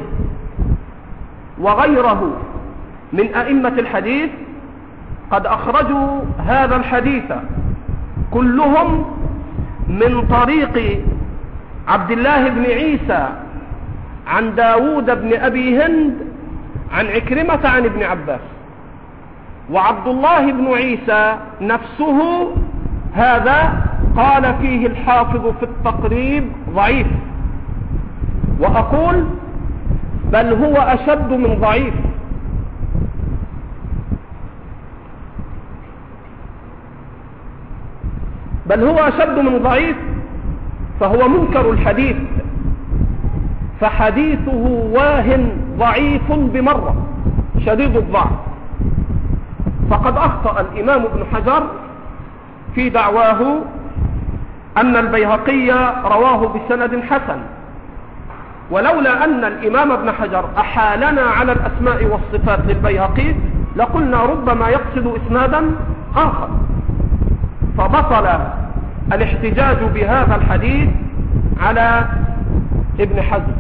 وغيره من أئمة الحديث قد أخرجوا هذا الحديث كلهم من طريق عبد الله بن عيسى عن داود بن أبي هند عن عكرمة عن ابن عباس. وعبد الله بن عيسى نفسه هذا قال فيه الحافظ في التقريب ضعيف، وأقول بل هو أشد من ضعيف، بل هو أشد من ضعيف، فهو منكر الحديث، فحديثه واهن ضعيف بمرة شديد الضعف. فقد أخطأ الإمام ابن حجر في دعواه أن البيهقي رواه بسند حسن، ولولا أن الإمام ابن حجر أحالنا على الأسماء والصفات للبيهقي لقلنا ربما يقصد إسنادا آخر، فبطل الاحتجاج بهذا الحديث على ابن حزم.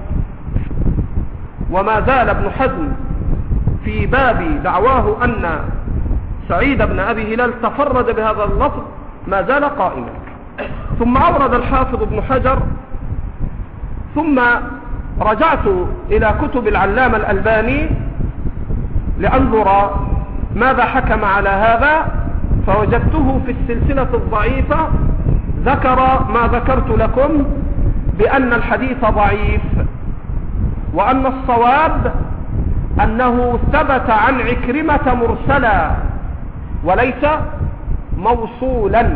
وما زال ابن حزم في باب دعواه أن سعيد بن أبي هلال تفرد بهذا اللفظ ما زال قائما. ثم أورد الحافظ ابن حجر ثم رجعت إلى كتب العلامة الألباني لأنظر ماذا حكم على هذا، فوجدته في السلسلة الضعيفة ذكر ما ذكرت لكم بأن الحديث ضعيف، وأن الصواب أنه ثبت عن عكرمة مرسلا وليس موصولا،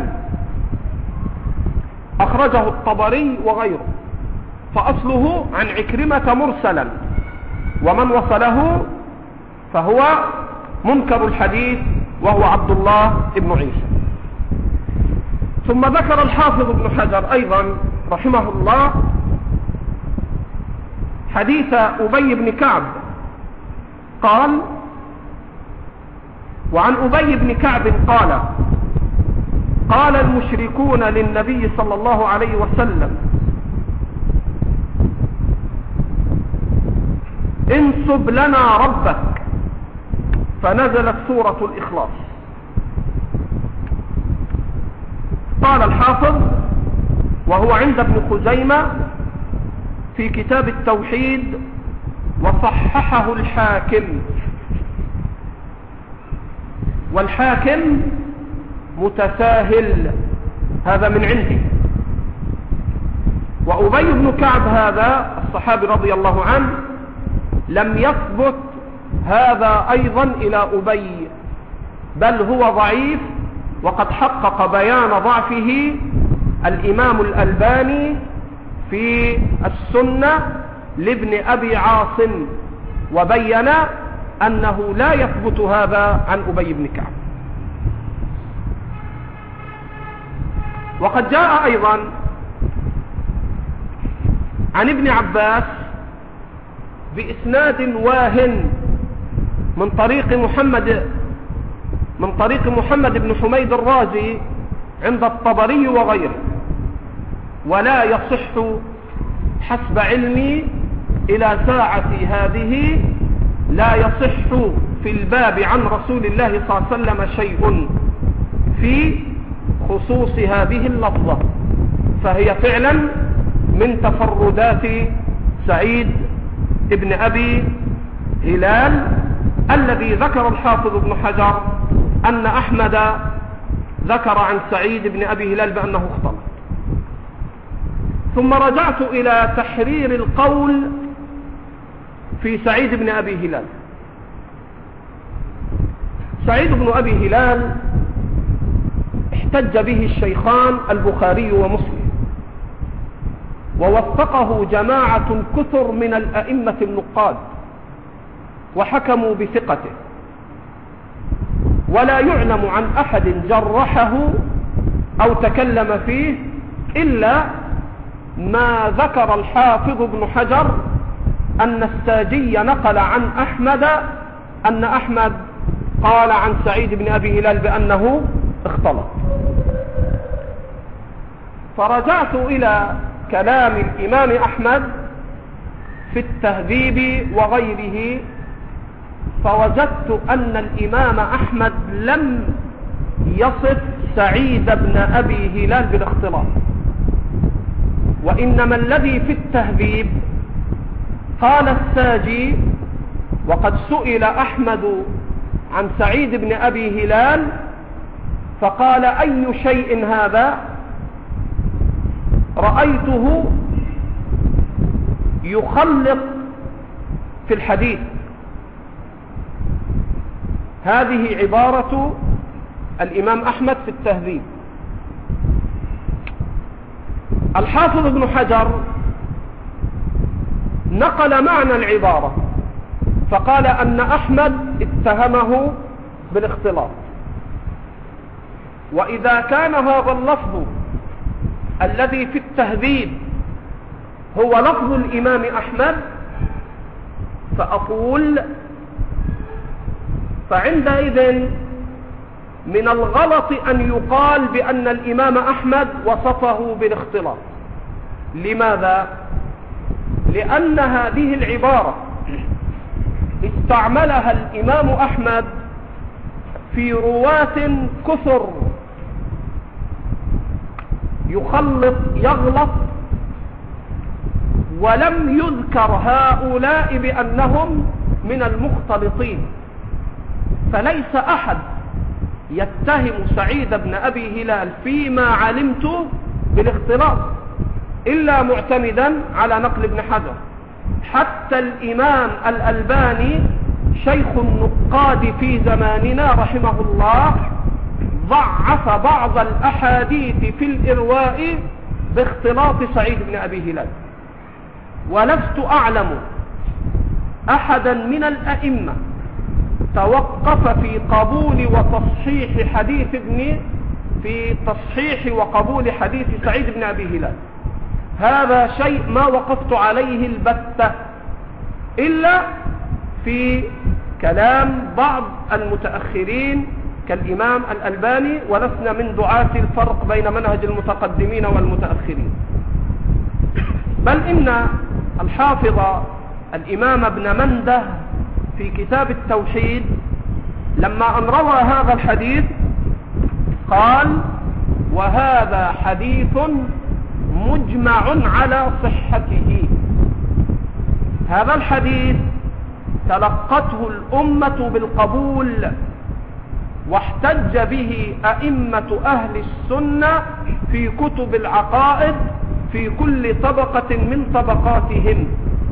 أخرجه الطبري وغيره، فأصله عن عكرمة مرسلا، ومن وصله فهو منكر الحديث وهو عبد الله بن عيسى. ثم ذكر الحافظ ابن حجر أيضا رحمه الله حديث أبي بن كعب، قال: وعن أبي بن كعب قال: قال المشركون للنبي صلى الله عليه وسلم: انسب لنا ربك، فنزلت سورة الإخلاص. قال الحافظ وهو عند ابن خزيمة في كتاب التوحيد، وصححه الحاكم، والحاكم متساهل، هذا من عندي. وأبي بن كعب هذا الصحابي رضي الله عنه لم يثبت هذا أيضا إلى أبي، بل هو ضعيف، وقد حقق بيان ضعفه الإمام الألباني في السنة لابن أبي عاصم، وبين أنه لا يثبت هذا عن أبي بن كعب. وقد جاء أيضا عن ابن عباس بإسناد واهن من طريق محمد بن حميد الرازي عند الطبري وغيره، ولا يصح حسب علمي إلى ساعة هذه، لا يصح في الباب عن رسول الله صلى الله عليه وسلم شيء في خصوص هذه اللفظة، فهي فعلا من تفردات سعيد ابن أبي هلال، الذي ذكر الحافظ ابن حجر أن أحمد ذكر عن سعيد بن أبي هلال بأنه اختلط. ثم رجعت إلى تحرير القول في سعيد بن أبي هلال. سعيد بن أبي هلال احتج به الشيخان البخاري ومسلم، ووثقه جماعة كثر من الأئمة النقاد وحكموا بثقته، ولا يعلم عن أحد جرحه أو تكلم فيه إلا ما ذكر الحافظ ابن حجر أن الساجي نقل عن أحمد أن أحمد قال عن سعيد بن أبي هلال بأنه اختلط. فرجعت إلى كلام الإمام أحمد في التهذيب وغيره، فوجدت أن الإمام أحمد لم يصف سعيد بن أبي هلال بالاختلاط، وإنما الذي في التهذيب قال الساجي: وقد سئل أحمد عن سعيد بن أبي هلال فقال: أي شيء هذا؟ رأيته يخلط في الحديث. هذه عبارة الإمام أحمد في التهذيب. الحافظ ابن حجر نقل معنى العبارة فقال أن أحمد اتهمه بالاختلاط. وإذا كان هذا اللفظ الذي في التهذيب هو لفظ الإمام أحمد، فأقول فعندئذ من الغلط أن يقال بأن الإمام أحمد وصفه بالاختلاط. لماذا؟ لأن هذه العبارة استعملها الإمام أحمد في رواة كثر، يغلط ولم يذكر هؤلاء بأنهم من المختلطين، فليس أحد يتهم سعيد بن أبي هلال فيما علمت بالاختلاط إلا معتمدا على نقل ابن حجر. حتى الإمام الألباني شيخ النقاد في زماننا رحمه الله ضعف بعض الأحاديث في الإرواء باختلاط سعيد بن أبي هلال. ولست أعلم أحدا من الأئمة توقف في قبول وتصحيح في تصحيح وقبول حديث سعيد بن أبي هلال. هذا شيء ما وقفت عليه البتة إلا في كلام بعض المتأخرين كالإمام الألباني، ولسنا من دعاة الفرق بين منهج المتقدمين والمتأخرين. بل إن الحافظ الإمام ابن منده في كتاب التوحيد لما أن روى هذا الحديث قال: وهذا حديث مجمع على صحته. هذا الحديث تلقته الأمة بالقبول، واحتج به أئمة أهل السنة في كتب العقائد في كل طبقة من طبقاتهم.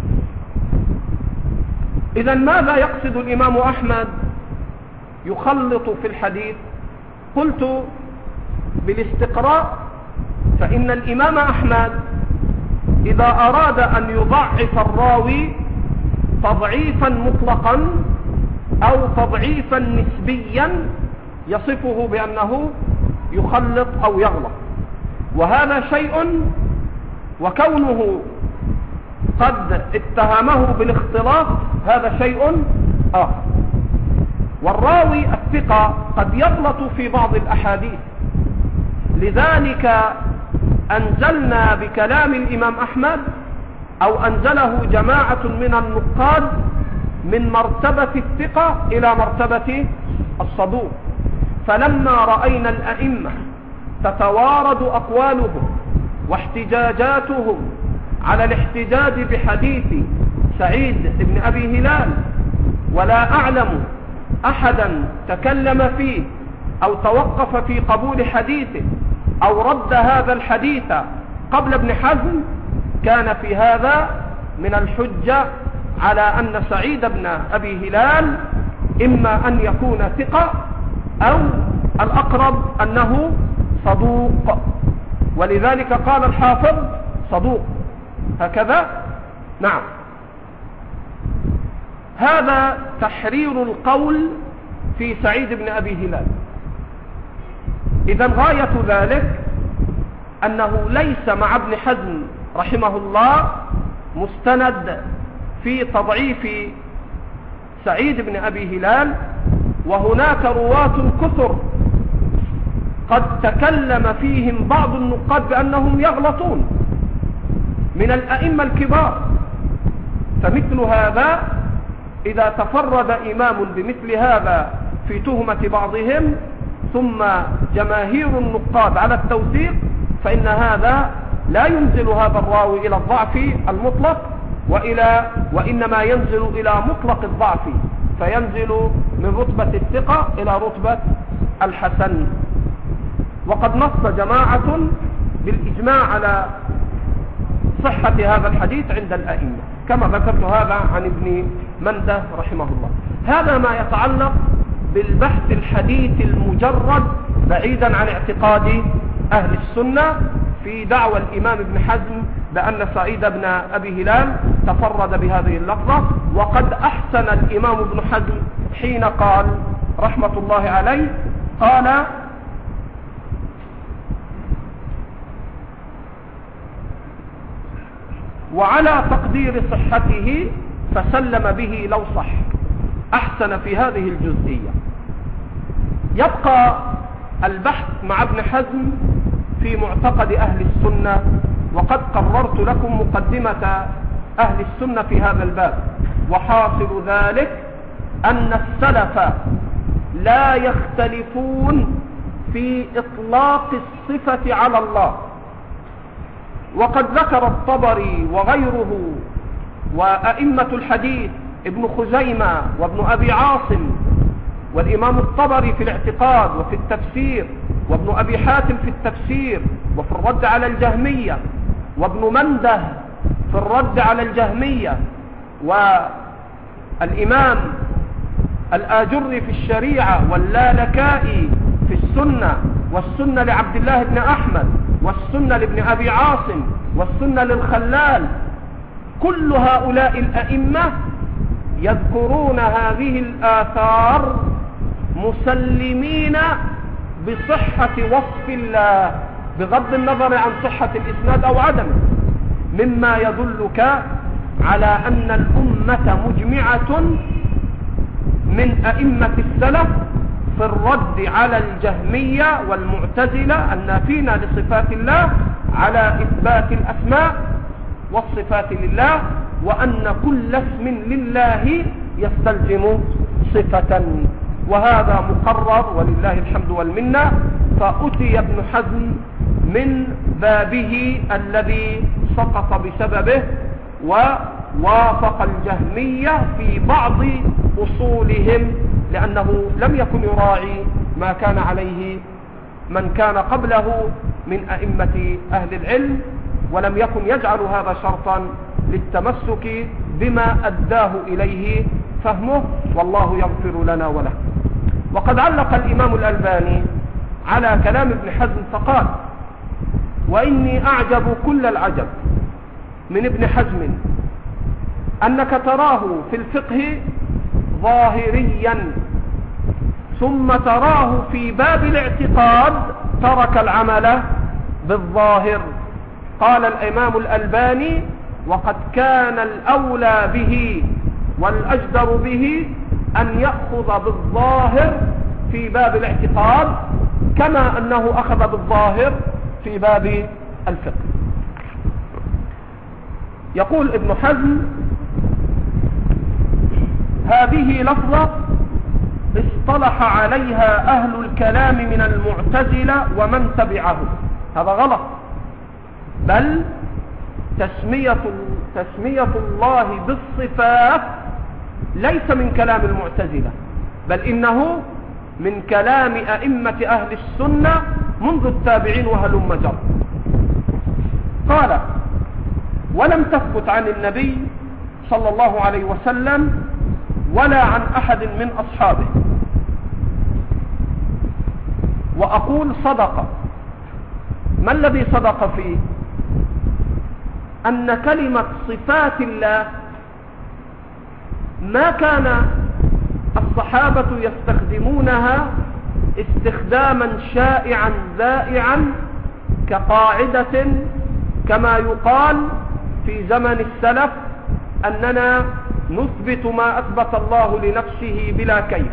إذن ماذا يقصد الإمام أحمد يخلط في الحديث؟ قلت بالاستقراء، فإن الإمام أحمد إذا أراد أن يضعف الراوي تضعيفا مطلقا أو تضعيفا نسبيا يصفه بأنه يخلط أو يغلط، وهذا شيء، وكونه قد اتهمه بالاختلاط هذا شيء آخر. والراوي الثقة قد يغلط في بعض الأحاديث، لذلك أنزلنا بكلام الإمام أحمد أو أنزله جماعة من النقاد من مرتبة الثقة إلى مرتبة الصدوق. فلما رأينا الأئمة تتوارد أقوالهم واحتجاجاتهم على الاحتجاج بحديث سعيد بن أبي هلال، ولا أعلم أحدا تكلم فيه أو توقف في قبول حديثه أو رد هذا الحديث قبل ابن حزم، كان في هذا من الحجة على أن سعيد بن أبي هلال إما أن يكون ثقة أو الأقرب أنه صدوق، ولذلك قال الحافظ صدوق هكذا. نعم، هذا تحرير القول في سعيد بن أبي هلال. إذن غاية ذلك أنه ليس مع ابن حزم رحمه الله مستند في تضعيف سعيد بن أبي هلال، وهناك رواة كثر قد تكلم فيهم بعض النقاد بأنهم يغلطون من الأئمة الكبار. فمثل هذا إذا تفرد إمام بمثل هذا في تهمة بعضهم ثم جماهير النقاد على التوثيق، فإن هذا لا ينزل هذا الراوي إلى الضعف المطلق وإنما ينزل إلى مطلق الضعف، فينزل من رتبة الثقة إلى رتبة الحسن. وقد نص جماعة بالإجماع على صحة هذا الحديث عند الأئمة كما ذكرت هذا عن ابن منده رحمه الله. هذا ما يتعلق بالبحث الحديث المجرد بعيدا عن اعتقاد أهل السنة في دعوى الإمام ابن حزم بأن سعيد بن أبي هلال تفرد بهذه اللفظة. وقد أحسن الإمام ابن حزم حين قال رحمة الله عليه، قال: وعلى تقدير صحته فسلم به لو صح. أحسن في هذه الجزئية. يبقى البحث مع ابن حزم في معتقد أهل السنة، وقد قررت لكم مقدمة أهل السنة في هذا الباب. وحاصل ذلك أن السلف لا يختلفون في إطلاق الصفة على الله، وقد ذكر الطبري وغيره وأئمة الحديث ابن خزيمة وابن أبي عاصم والإمام الطبري في الاعتقاد وفي التفسير وابن أبي حاتم في التفسير وفي الرد على الجهمية وابن منده في الرد على الجهمية والإمام الآجري في الشريعة واللالكائي في السنة والسنة لعبد الله بن أحمد والسنة لابن أبي عاصم والسنة للخلال. كل هؤلاء الأئمة يذكرون هذه الآثار مسلمين بصحة وصف الله بغض النظر عن صحة الإسناد أو عدمه، مما يدلك على أن الأمة مجمعة من أئمة السلف في الرد على الجهمية والمعتزلة النافين لصفات الله على إثبات الأسماء والصفات لله، وأن كل اسم لله يستلزم صفة، وهذا مقرر ولله الحمد والمنة. فأتي ابن حزم من بابه الذي سقط بسببه ووافق الجهمية في بعض أصولهم، لأنه لم يكن يراعي ما كان عليه من كان قبله من أئمة أهل العلم، ولم يكن يجعل هذا شرطا للتمسك بما أداه إليه فهمه، والله يغفر لنا وله. وقد علق الإمام الألباني على كلام ابن حزم فقال: وإني أعجب كل العجب من ابن حزم أنك تراه في الفقه ظاهريا ثم تراه في باب الاعتقاد ترك العمل بالظاهر. قال الإمام الألباني: وقد كان الأولى به والأجدر به أن يأخذ بالظاهر في باب الاعتقاد كما أنه أخذ بالظاهر في باب الفقه. يقول ابن حزم: هذه لفظة اصطلح عليها أهل الكلام من المعتزلة ومن تبعه. هذا غلط، بل تسمية الله بالصفات ليس من كلام المعتزلة، بل إنه من كلام أئمة أهل السنة منذ التابعين وهلم جر. قال: ولم تثبت عن النبي صلى الله عليه وسلم ولا عن أحد من أصحابه. وأقول صدق. ما الذي صدق فيه؟ أن كلمة صفات الله ما كان الصحابة يستخدمونها استخداما شائعا ذائعا كقاعدة كما يقال في زمن السلف أننا نثبت ما أثبت الله لنفسه بلا كيف.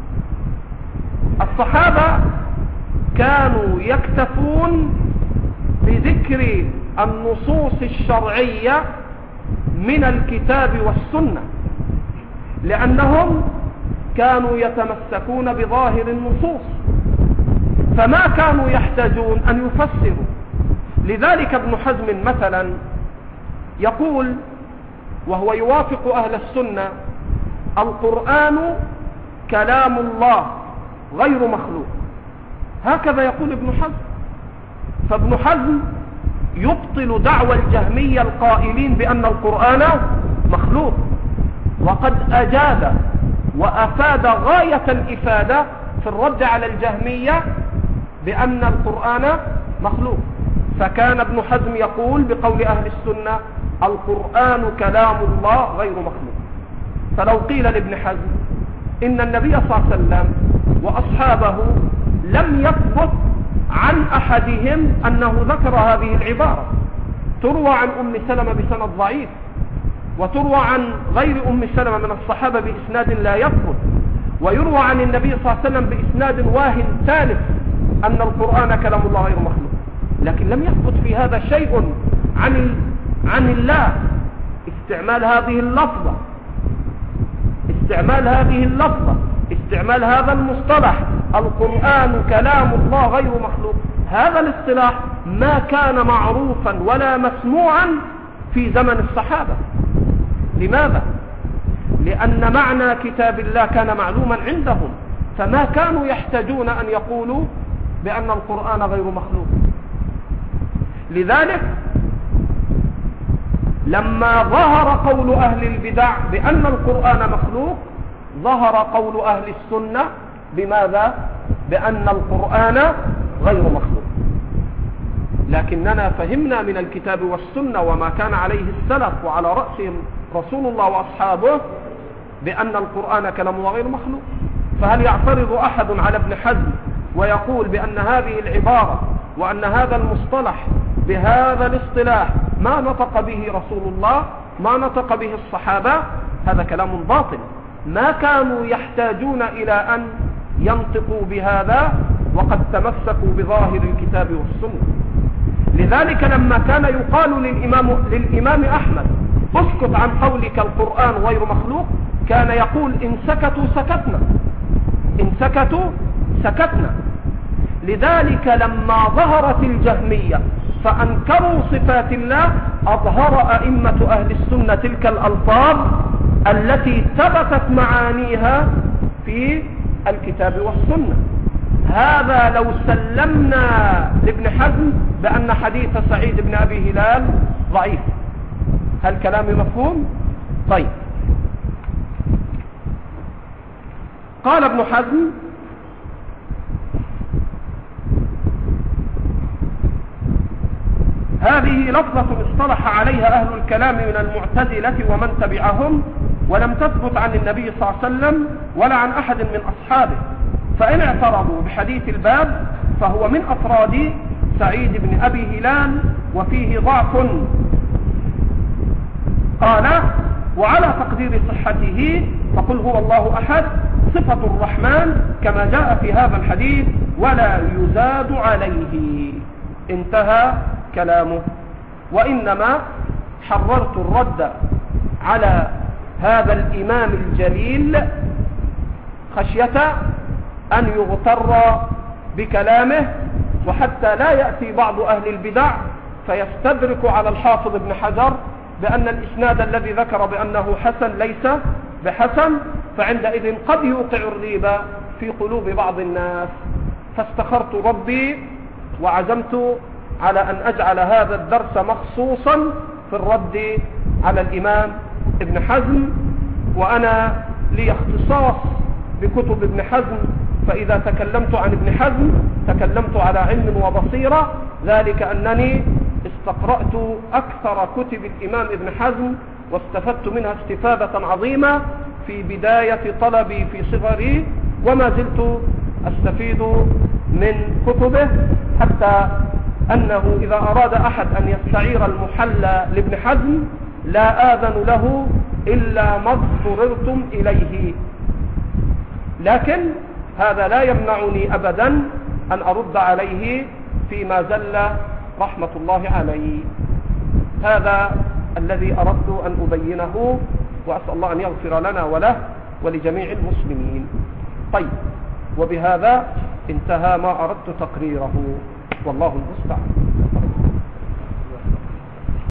الصحابة كانوا يكتفون بذكر النصوص الشرعية من الكتاب والسنة، لأنهم كانوا يتمسكون بظاهر النصوص، فما كانوا يحتاجون أن يفسروا. لذلك ابن حزم مثلا يقول وهو يوافق أهل السنة: القرآن كلام الله غير مخلوق. هكذا يقول ابن حزم. فابن حزم يبطل دعوى الجهمية القائلين بأن القرآن مخلوق، وقد أجاد وأفاد غاية الإفادة في الرد على الجهمية بأن القرآن مخلوق. فكان ابن حزم يقول بقول أهل السنة: القرآن كلام الله غير مخلوق. فلو قيل لابن حزم إن النبي صلى الله عليه وسلم وأصحابه لم يثبت عن أحدهم أنه ذكر هذه العبارة، تروى عن أم سلمة بسند ضعيف، وتروى عن غير أم سلمة من الصحابة بإسناد لا يثبت، ويروى عن النبي صلى الله عليه وسلم بإسناد واهن ثالث أن القرآن كلام الله غير مخلوق، لكن لم يثبت في هذا شيء عن الله. استعمال هذه اللفظة استعمال هذا المصطلح: القرآن كلام الله غير مخلوق، هذا الاصطلاح ما كان معروفا ولا مسموعا في زمن الصحابة. لماذا؟ لأن معنى كتاب الله كان معلوما عندهم، فما كانوا يحتاجون أن يقولوا بأن القرآن غير مخلوق. لذلك لما ظهر قول أهل البدع بأن القرآن مخلوق، ظهر قول أهل السنة بماذا؟ بأن القرآن غير مخلوق. لكننا فهمنا من الكتاب والسنة وما كان عليه السلف وعلى رأسهم رسول الله وأصحابه بأن القرآن كلام الله غير مخلوق. فهل يعترض أحد على ابن حزم ويقول بأن هذه العبارة وأن هذا المصطلح بهذا الاصطلاح ما نطق به رسول الله، ما نطق به الصحابة؟ هذا كلام باطل. ما كانوا يحتاجون إلى أن ينطقوا بهذا وقد تمسكوا بظاهر الكتاب والسنة. لذلك لما كان يقال للإمام أحمد اسكت عن قولك القرآن غير مخلوق، كان يقول إن سكتوا سكتنا، إن سكتوا سكتنا. لذلك لما ظهرت الجهمية فأنكروا صفات الله، أظهر أئمة أهل السنة تلك الألفاظ التي ثبتت معانيها في الكتاب والسنة. هذا لو سلمنا لابن حزم بأن حديث سعيد بن أبي هلال ضعيف، هل كلامي مفهوم؟ طيب، قال ابن حزم: هذه لفظة اصطلح عليها أهل الكلام من المعتزلة ومن تبعهم، ولم تثبت عن النبي صلى الله عليه وسلم ولا عن أحد من أصحابه، فإن اعترضوا بحديث الباب فهو من أفراد سعيد بن أبي هلال وفيه ضعف. قال: وعلى تقدير صحته فقل هو الله أحد صفة الرحمن كما جاء في هذا الحديث ولا يزاد عليه. انتهى كلامه. وإنما حررت الرد على هذا الإمام الجليل خشية أن يغتر بكلامه، وحتى لا يأتي بعض أهل البدع فيستدرك على الحافظ ابن حجر بأن الإسناد الذي ذكر بأنه حسن ليس بحسن، فعندئذ قد يوقع الريبة في قلوب بعض الناس. فاستخرت ربي وعزمت على أن أجعل هذا الدرس مخصوصا في الرد على الإمام ابن حزم، وأنا لي اختصاص بكتب ابن حزم، فإذا تكلمت عن ابن حزم تكلمت على علم وبصيرة، ذلك أنني استقرأت أكثر كتب الإمام ابن حزم واستفدت منها استفادة عظيمة في بداية طلبي في صغري، وما زلت أستفيد من كتبه، حتى أنه إذا أراد أحد أن يستعير المحلى لابن حزم لا آذن له إلا ما اضطررتم إليه. لكن هذا لا يمنعني أبدا أن أرد عليه فيما زل رحمة الله عليه. هذا الذي أردت أن أبينه، وأسأل الله أن يغفر لنا وله ولجميع المسلمين. طيب، وبهذا انتهى ما أردت تقريره، والله المستعان.